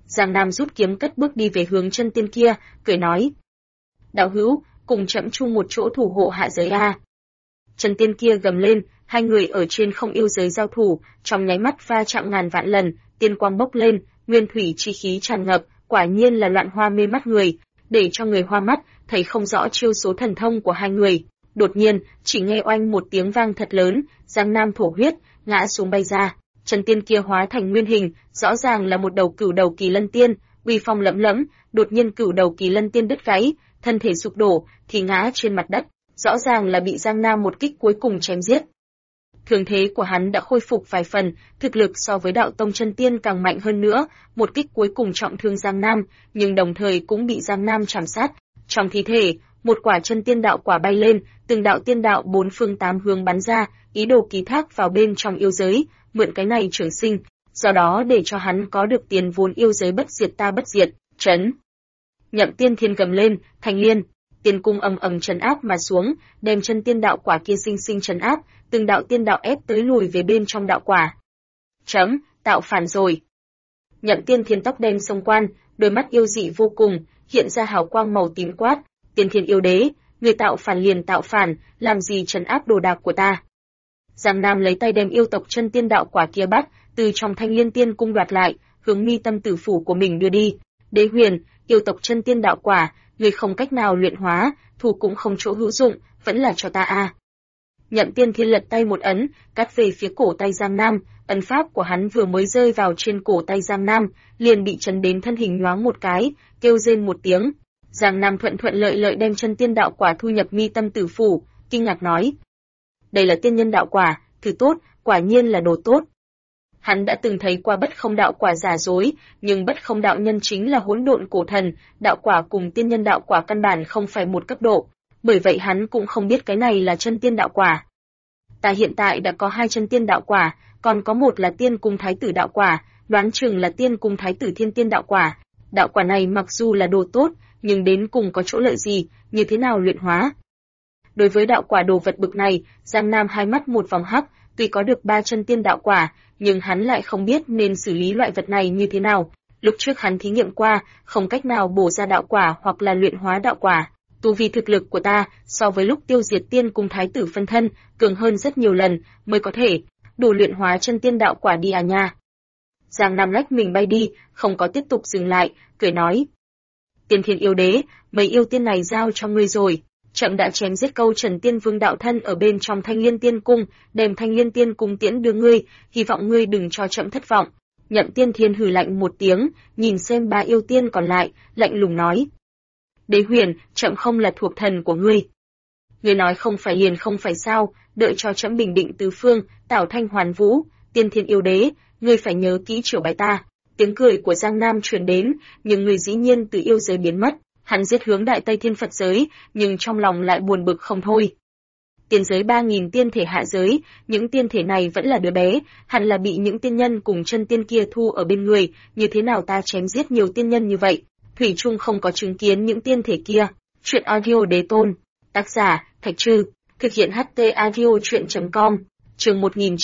Giang Nam rút kiếm cất bước đi về hướng chân tiên kia, cười nói: "Đạo hữu, cùng chậm chung một chỗ thủ hộ hạ giới a." Chân tiên kia gầm lên, hai người ở trên không yêu giới giao thủ, trong nháy mắt va chạm ngàn vạn lần, tiên quang bốc lên, nguyên thủy chi khí tràn ngập, quả nhiên là loạn hoa mê mắt người, để cho người hoa mắt, thấy không rõ chiêu số thần thông của hai người. Đột nhiên, chỉ nghe oanh một tiếng vang thật lớn, Giang Nam thổ huyết, ngã xuống bay ra. Chân tiên kia hóa thành nguyên hình, rõ ràng là một đầu cửu đầu kỳ lân tiên, uy phong lẫm lẫm, đột nhiên cửu đầu kỳ lân tiên đứt gãy, thân thể sụp đổ, thì ngã trên mặt đất, rõ ràng là bị Giang Nam một kích cuối cùng chém giết. Thương thế của hắn đã khôi phục vài phần, thực lực so với đạo tông chân tiên càng mạnh hơn nữa, một kích cuối cùng trọng thương Giang Nam, nhưng đồng thời cũng bị Giang Nam chảm sát. Trong thi thể, một quả chân tiên đạo quả bay lên, từng đạo tiên đạo bốn phương tám hướng bắn ra, ý đồ ký thác vào bên trong yêu giới, mượn cái này trường sinh, do đó để cho hắn có được tiền vốn yêu giới bất diệt ta bất diệt, trấn. Nhậm Tiên Thiên gầm lên, thành liên, tiên cung ầm ầm trấn áp mà xuống, đem chân tiên đạo quả kia sinh sinh trấn áp, từng đạo tiên đạo ép tới lùi về bên trong đạo quả. Chấm, tạo phản rồi. Nhậm Tiên Thiên tóc đen sông quan, đôi mắt yêu dị vô cùng, hiện ra hào quang màu tím quát, Tiên Thiên yêu đế, người tạo phản liền tạo phản, làm gì trấn áp đồ đạc của ta. Giang Nam lấy tay đem yêu tộc chân tiên đạo quả kia bắt, từ trong Thanh Liên Tiên cung đoạt lại, hướng mi tâm tử phủ của mình đưa đi. Đế Huyền, yêu tộc chân tiên đạo quả, người không cách nào luyện hóa, thủ cũng không chỗ hữu dụng, vẫn là cho ta a. Nhậm Tiên Thiên lật tay một ấn, cắt về phía cổ tay Giang Nam, ấn pháp của hắn vừa mới rơi vào trên cổ tay Giang Nam, liền bị chấn đến thân hình nhoáng một cái, kêu rên một tiếng. Giang Nam thuận thuận lợi lợi đem chân tiên đạo quả thu nhập mi tâm tử phủ, kinh ngạc nói: đây là tiên nhân đạo quả, thứ tốt, quả nhiên là đồ tốt. Hắn đã từng thấy qua bất không đạo quả giả dối, nhưng bất không đạo nhân chính là hỗn độn cổ thần, đạo quả cùng tiên nhân đạo quả căn bản không phải một cấp độ, bởi vậy hắn cũng không biết cái này là chân tiên đạo quả. Ta hiện tại đã có 2 chân tiên đạo quả, còn có một là tiên cung thái tử đạo quả, đoán chừng là tiên cung thái tử thiên tiên đạo quả. Đạo quả này mặc dù là đồ tốt, nhưng đến cùng có chỗ lợi gì, như thế nào luyện hóa? Đối với đạo quả đồ vật bực này, Giang Nam hai mắt một vòng hắc, tuy có được 3 chân tiên đạo quả, nhưng hắn lại không biết nên xử lý loại vật này như thế nào. Lúc trước hắn thí nghiệm qua, không cách nào bổ ra đạo quả hoặc là luyện hóa đạo quả. Tu vi thực lực của ta, so với lúc tiêu diệt tiên cung thái tử phân thân, cường hơn rất nhiều lần, mới có thể đủ luyện hóa chân tiên đạo quả đi à nha. Giang Nam lách mình bay đi, không có tiếp tục dừng lại, cười nói: Tiên Thiên yêu đế, mấy yêu tiên này giao cho ngươi rồi. Chậm đã chém giết câu Trần Tiên Vương đạo thân ở bên trong Thanh Liên Tiên cung, đem Thanh Liên Tiên cung tiễn đưa ngươi, hy vọng ngươi đừng cho chậm thất vọng. Nhậm Tiên Thiên hừ lạnh một tiếng, nhìn xem 3 yêu tiên còn lại, lạnh lùng nói: Đế Huyền, chậm không là thuộc thần của ngươi. Ngươi nói không phải liền không phải sao, đợi cho chậm bình định tứ phương, tảo thanh hoàn vũ, Tiên Thiên yêu đế, ngươi phải nhớ kỹ chiều bài ta. Tiếng cười của Giang Nam truyền đến, nhưng người dĩ nhiên từ yêu giới biến mất. Hắn giết hướng Đại Tây Thiên Phật giới, nhưng trong lòng lại buồn bực không thôi. Tiên giới 3000 tiên thể hạ giới, những tiên thể này vẫn là đứa bé, hẳn là bị những tiên nhân cùng chân tiên kia thu ở bên người, như thế nào ta chém giết nhiều tiên nhân như vậy, thủy chung không có chứng kiến những tiên thể kia. Truyện audio đế tôn, tác giả Thạch Trư, thực hiện HT audio truyện.com, chương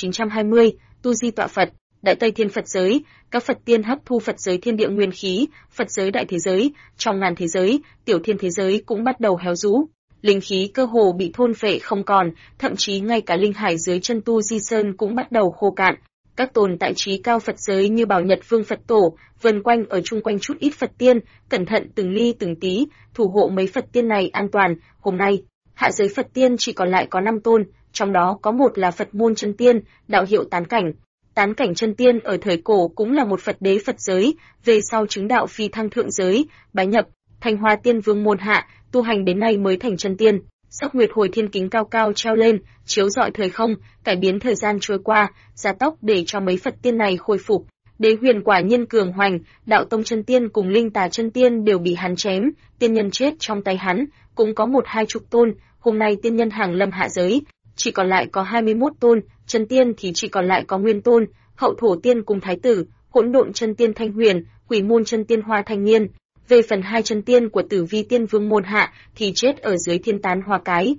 1920, tu di tọa Phật. Đại Tây Thiên Phật giới, các Phật tiên hấp thu Phật giới thiên địa nguyên khí, Phật giới đại thế giới, trong ngàn thế giới, tiểu thiên thế giới cũng bắt đầu héo rũ. Linh khí cơ hồ bị thôn phệ không còn, thậm chí ngay cả linh hải dưới chân tu di sơn cũng bắt đầu khô cạn. Các tồn tại trí cao Phật giới như Bảo Nhật Vương Phật Tổ, vần quanh ở chung quanh chút ít Phật tiên, cẩn thận từng ly từng tí, thủ hộ mấy Phật tiên này an toàn. Hôm nay, hạ giới Phật tiên chỉ còn lại có 5 tôn, trong đó có một là Phật môn chân tiên, đạo hiệu tán cảnh. Tán cảnh chân tiên ở thời cổ cũng là một Phật đế Phật giới, về sau chứng đạo phi thăng thượng giới, bái nhập Thanh Hoa Tiên Vương môn hạ, tu hành đến nay mới thành chân tiên. Sắc nguyệt hồi thiên kính cao cao treo lên, chiếu rọi thời không, cải biến thời gian trôi qua, gia tốc để cho mấy Phật tiên này khôi phục. Đế Huyền quả nhiên cường hoành, đạo tông chân tiên cùng linh tà chân tiên đều bị hắn chém, tiên nhân chết trong tay hắn, cũng có 1-20 tôn. Hôm nay tiên nhân hàng lâm hạ giới, chỉ còn lại có 21 tôn, chân tiên thì chỉ còn lại có Nguyên Tôn, Hậu Thổ Tiên cùng Thái tử, Hỗn Độn chân tiên Thanh Huyền, Quỷ môn chân tiên Hoa Thanh Niên. Về phần 2 chân tiên của Tử Vi Tiên Vương môn hạ thì chết ở dưới Thiên Tán Hoa Cái.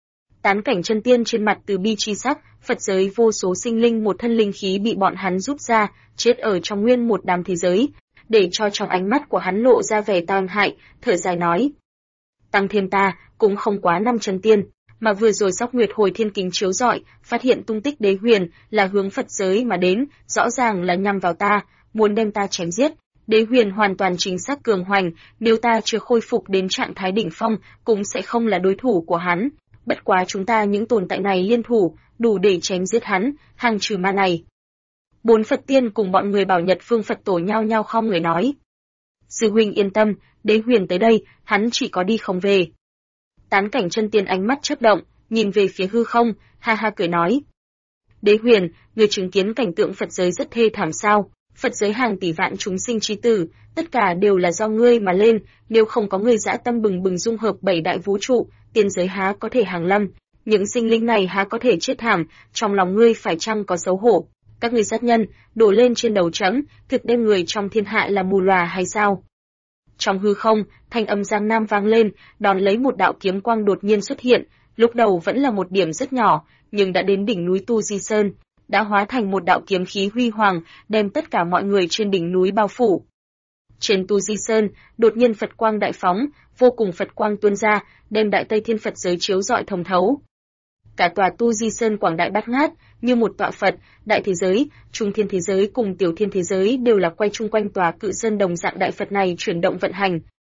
Tán cảnh chân tiên trên mặt từ bi chi sắc, Phật giới vô số sinh linh một thân linh khí bị bọn hắn rút ra, chết ở trong nguyên một đám thế giới. để cho trong ánh mắt của hắn lộ ra vẻ tàn hại, thở dài nói. Tăng thêm ta, cũng không quá 5 chân tiên, mà vừa rồi Sóc Nguyệt Hồi Thiên Kính chiếu rọi, phát hiện tung tích Đế Huyền là hướng Phật giới mà đến, rõ ràng là nhằm vào ta, muốn đem ta chém giết. Đế Huyền hoàn toàn chính xác cường hoành, nếu ta chưa khôi phục đến trạng thái đỉnh phong, cũng sẽ không là đối thủ của hắn. Bất quá chúng ta những tồn tại này liên thủ, đủ để chém giết hắn, hàng trừ ma này. 4 Phật tiên cùng bọn người Bảo Nhật Phương Phật tổ nhao nhao khom người nói. Sư huynh yên tâm, Đế Huyền tới đây, hắn chỉ có đi không về. Tán Cảnh chân tiên ánh mắt chớp động, nhìn về phía hư không, ha ha cười nói. Đế Huyền, người chứng kiến cảnh tượng Phật giới rất thê thảm sao? Phật giới hàng tỷ vạn chúng sinh chí tử, tất cả đều là do ngươi mà lên, nếu không có ngươi dã tâm bừng bừng dung hợp 7 đại vũ trụ, tiên giới há có thể hàng lâm, những sinh linh này há có thể chết thảm, trong lòng ngươi phải chăng có xấu hổ? Các ngươi sát nhân, đổ lên trên đầu trẫm, thực đem người trong thiên hạ là mù lòa hay sao? Trong hư không, thanh âm Giang Nam vang lên, đón lấy một đạo kiếm quang đột nhiên xuất hiện, lúc đầu vẫn là một điểm rất nhỏ, nhưng đã đến đỉnh núi Tu Di Sơn, đã hóa thành một đạo kiếm khí huy hoàng, đem tất cả mọi người trên đỉnh núi bao phủ. Trên Tu Di Sơn, đột nhiên Phật quang đại phóng, vô cùng Phật quang tuôn ra, đem Đại Tây Thiên Phật giới chiếu rọi thông thấu. Cả tòa Tu Di Sơn quảng đại bát ngát, như một tọa Phật, đại thế giới, trung thiên thế giới cùng tiểu thiên thế giới đều là quay chung quanh tòa cự sơn đồng dạng đại Phật này chuyển động vận hành.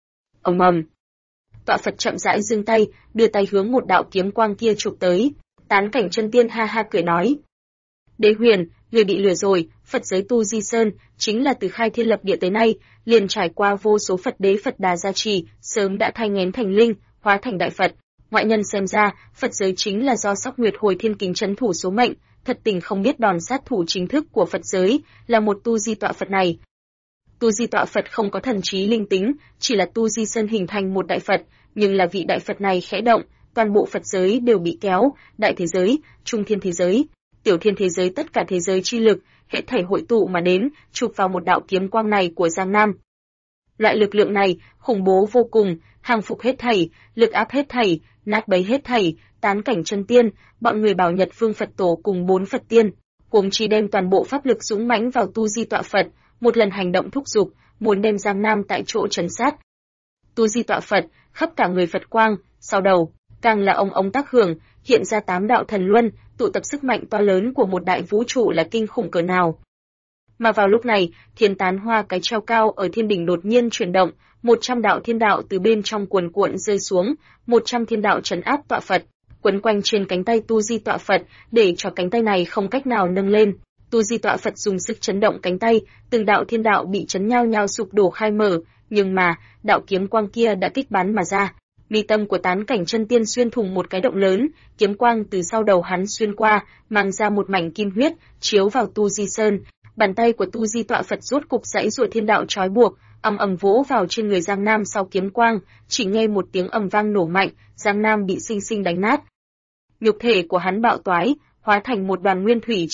Ầm ầm. Tọa Phật chậm rãi giương tay, đưa tay hướng một đạo kiếm quang kia chụp tới. Tán Cảnh chân tiên ha ha cười nói: Đế Huyền, người bị lừa rồi, Phật giới Tu Di Sơn chính là từ khai thiên lập địa tới nay, liền trải qua vô số Phật đế Phật đà gia trì, sớm đã thai nghén thành linh, hóa thành đại Phật. Ngoại nhân xem ra, Phật giới chính là do Sóc Nguyệt Hồi Thiên Kính trấn thủ số mệnh, thật tình không biết đòn sát thủ chính thức của Phật giới là một Tu Di tọa Phật này. Tu Di tọa Phật không có thần trí linh tính, chỉ là Tu Di Sơn hình thành một đại Phật, nhưng là vị đại Phật này khẽ động, toàn bộ Phật giới đều bị kéo, đại thế giới, trung thiên thế giới, tiểu thiên thế giới, tất cả thế giới chi lực, hết thảy hội tụ mà đến, chụp vào một đạo kiếm quang này của Giang Nam. Loại lực lượng này, khủng bố vô cùng, hàng phục hết thảy, lực áp hết thảy, nát bấy hết thảy, Tán Cảnh chân tiên, bọn người Bảo Nhật Phương Phật tổ cùng 4 Phật tiên, huống chi đem toàn bộ pháp lực dũng mãnh vào Tu Di tọa Phật, một lần hành động thúc giục, muốn đem Giang Nam tại chỗ trấn sát. Tu Di tọa Phật, khắp cả người Phật quang, sau đầu, càng là ông tác hưởng, hiện ra 8 đạo thần luân, tụ tập sức mạnh to lớn của một đại vũ trụ là kinh khủng cỡ nào. Mà vào lúc này, thiên tán hoa cái treo cao ở thiên đỉnh đột nhiên chuyển động, 100 đạo thiên đạo từ bên trong cuồn cuộn rơi xuống, 100 thiên đạo trấn áp tọa Phật, quấn quanh trên cánh tay Tu Di tọa Phật, để cho cánh tay này không cách nào nâng lên. Tu Di tọa Phật dùng sức chấn động cánh tay, từng đạo thiên đạo bị chấn nhao nhao sụp đổ khai mở, nhưng mà, đạo kiếm quang kia đã kích bắn mà ra. Mi tâm của Tán Cảnh chân tiên xuyên thủng một cái động lớn, kiếm quang từ sau đầu hắn xuyên qua, mang ra một mảnh kim huyết, chiếu vào Tu Di Sơn. Bàn tay của Tu Di tọa Phật rốt cục giãy giụa thiên đạo trói buộc, ầm ầm vỗ vào trên người Giang Nam sau kiếm quang, chỉ nghe một tiếng ầm vang nổ mạnh, Giang Nam bị sinh sinh đánh nát. Nhục thể của hắn bạo toái, hóa thành một đoàn nguyên thủy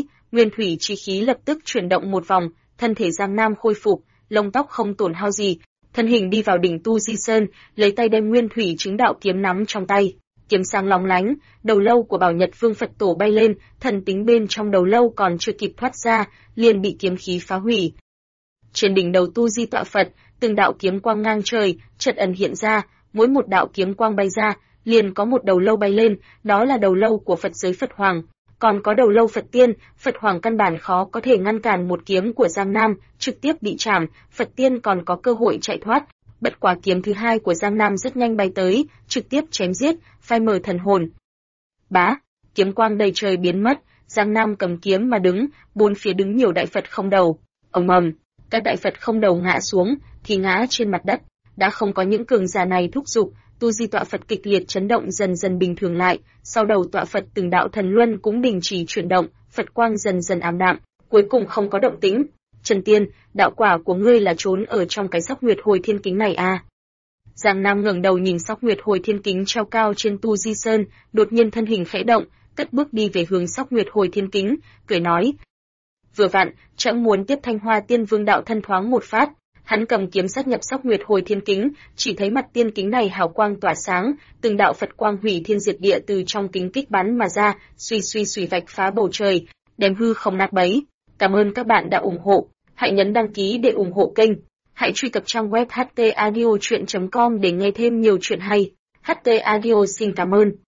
chi khí lập tức chuyển động một vòng, thân thể Giang Nam khôi phục, lông tóc không tổn hao gì, thân hình đi vào đỉnh Tu Di Sơn, lấy tay đem nguyên thủy chứng đạo kiếm nắm trong tay. Kiếm sáng lóng lánh, đầu lâu của Bảo Nhật Vương Phật tổ bay lên, thần tính bên trong đầu lâu còn chưa kịp thoát ra, liền bị kiếm khí phá hủy. Trên đỉnh đầu Tu Di tọa Phật, từng đạo kiếm quang ngang trời, chợt ẩn hiện ra, mỗi một đạo kiếm quang bay ra, liền có một đầu lâu bay lên, đó là đầu lâu của Phật giới Phật Hoàng. Còn có đầu lâu Phật Tiên, Phật Hoàng căn bản khó có thể ngăn cản một kiếm của Giang Nam, trực tiếp bị chảm, Phật Tiên còn có cơ hội chạy thoát. Bất quá kiếm thứ hai của Giang Nam rất nhanh bay tới, trực tiếp chém giết, phai mờ thần hồn. Bá, kiếm quang đầy trời biến mất, Giang Nam cầm kiếm mà đứng, bốn phía đứng nhiều đại Phật không đầu. Ầm ầm, các đại Phật không đầu ngã xuống, thì ngã trên mặt đất, đã không có những cường giả này thúc giục. Tu Di tọa Phật kịch liệt chấn động dần dần bình thường lại, sau đầu tọa Phật từng đạo thần luân cũng đình chỉ chuyển động, Phật quang dần dần ảm đạm, cuối cùng không có động tĩnh. Trần Tiên, đạo quả của ngươi là trốn ở trong cái Sóc Nguyệt Hồi Thiên Kính này à? Giang Nam ngẩng đầu nhìn Sóc Nguyệt Hồi Thiên Kính treo cao trên Tu Di Sơn, đột nhiên thân hình khẽ động, cất bước đi về hướng Sóc Nguyệt Hồi Thiên Kính, cười nói: vừa vặn, trẫm muốn tiếp Thanh Hoa Tiên Vương đạo thân thoáng một phát. Hắn cầm kiếm sát nhập Sóc Nguyệt Hồi Thiên Kính, chỉ thấy mặt tiên kính này hào quang tỏa sáng, từng đạo Phật quang hủy thiên diệt địa từ trong kính kích bắn mà ra, suy vạch phá bầu trời, đem hư không nát bấy. Cảm ơn các bạn đã ủng hộ. Hãy nhấn đăng ký để ủng hộ kênh. Hãy truy cập trang web htaudio.com để nghe thêm nhiều chuyện hay. HT Audio xin cảm ơn.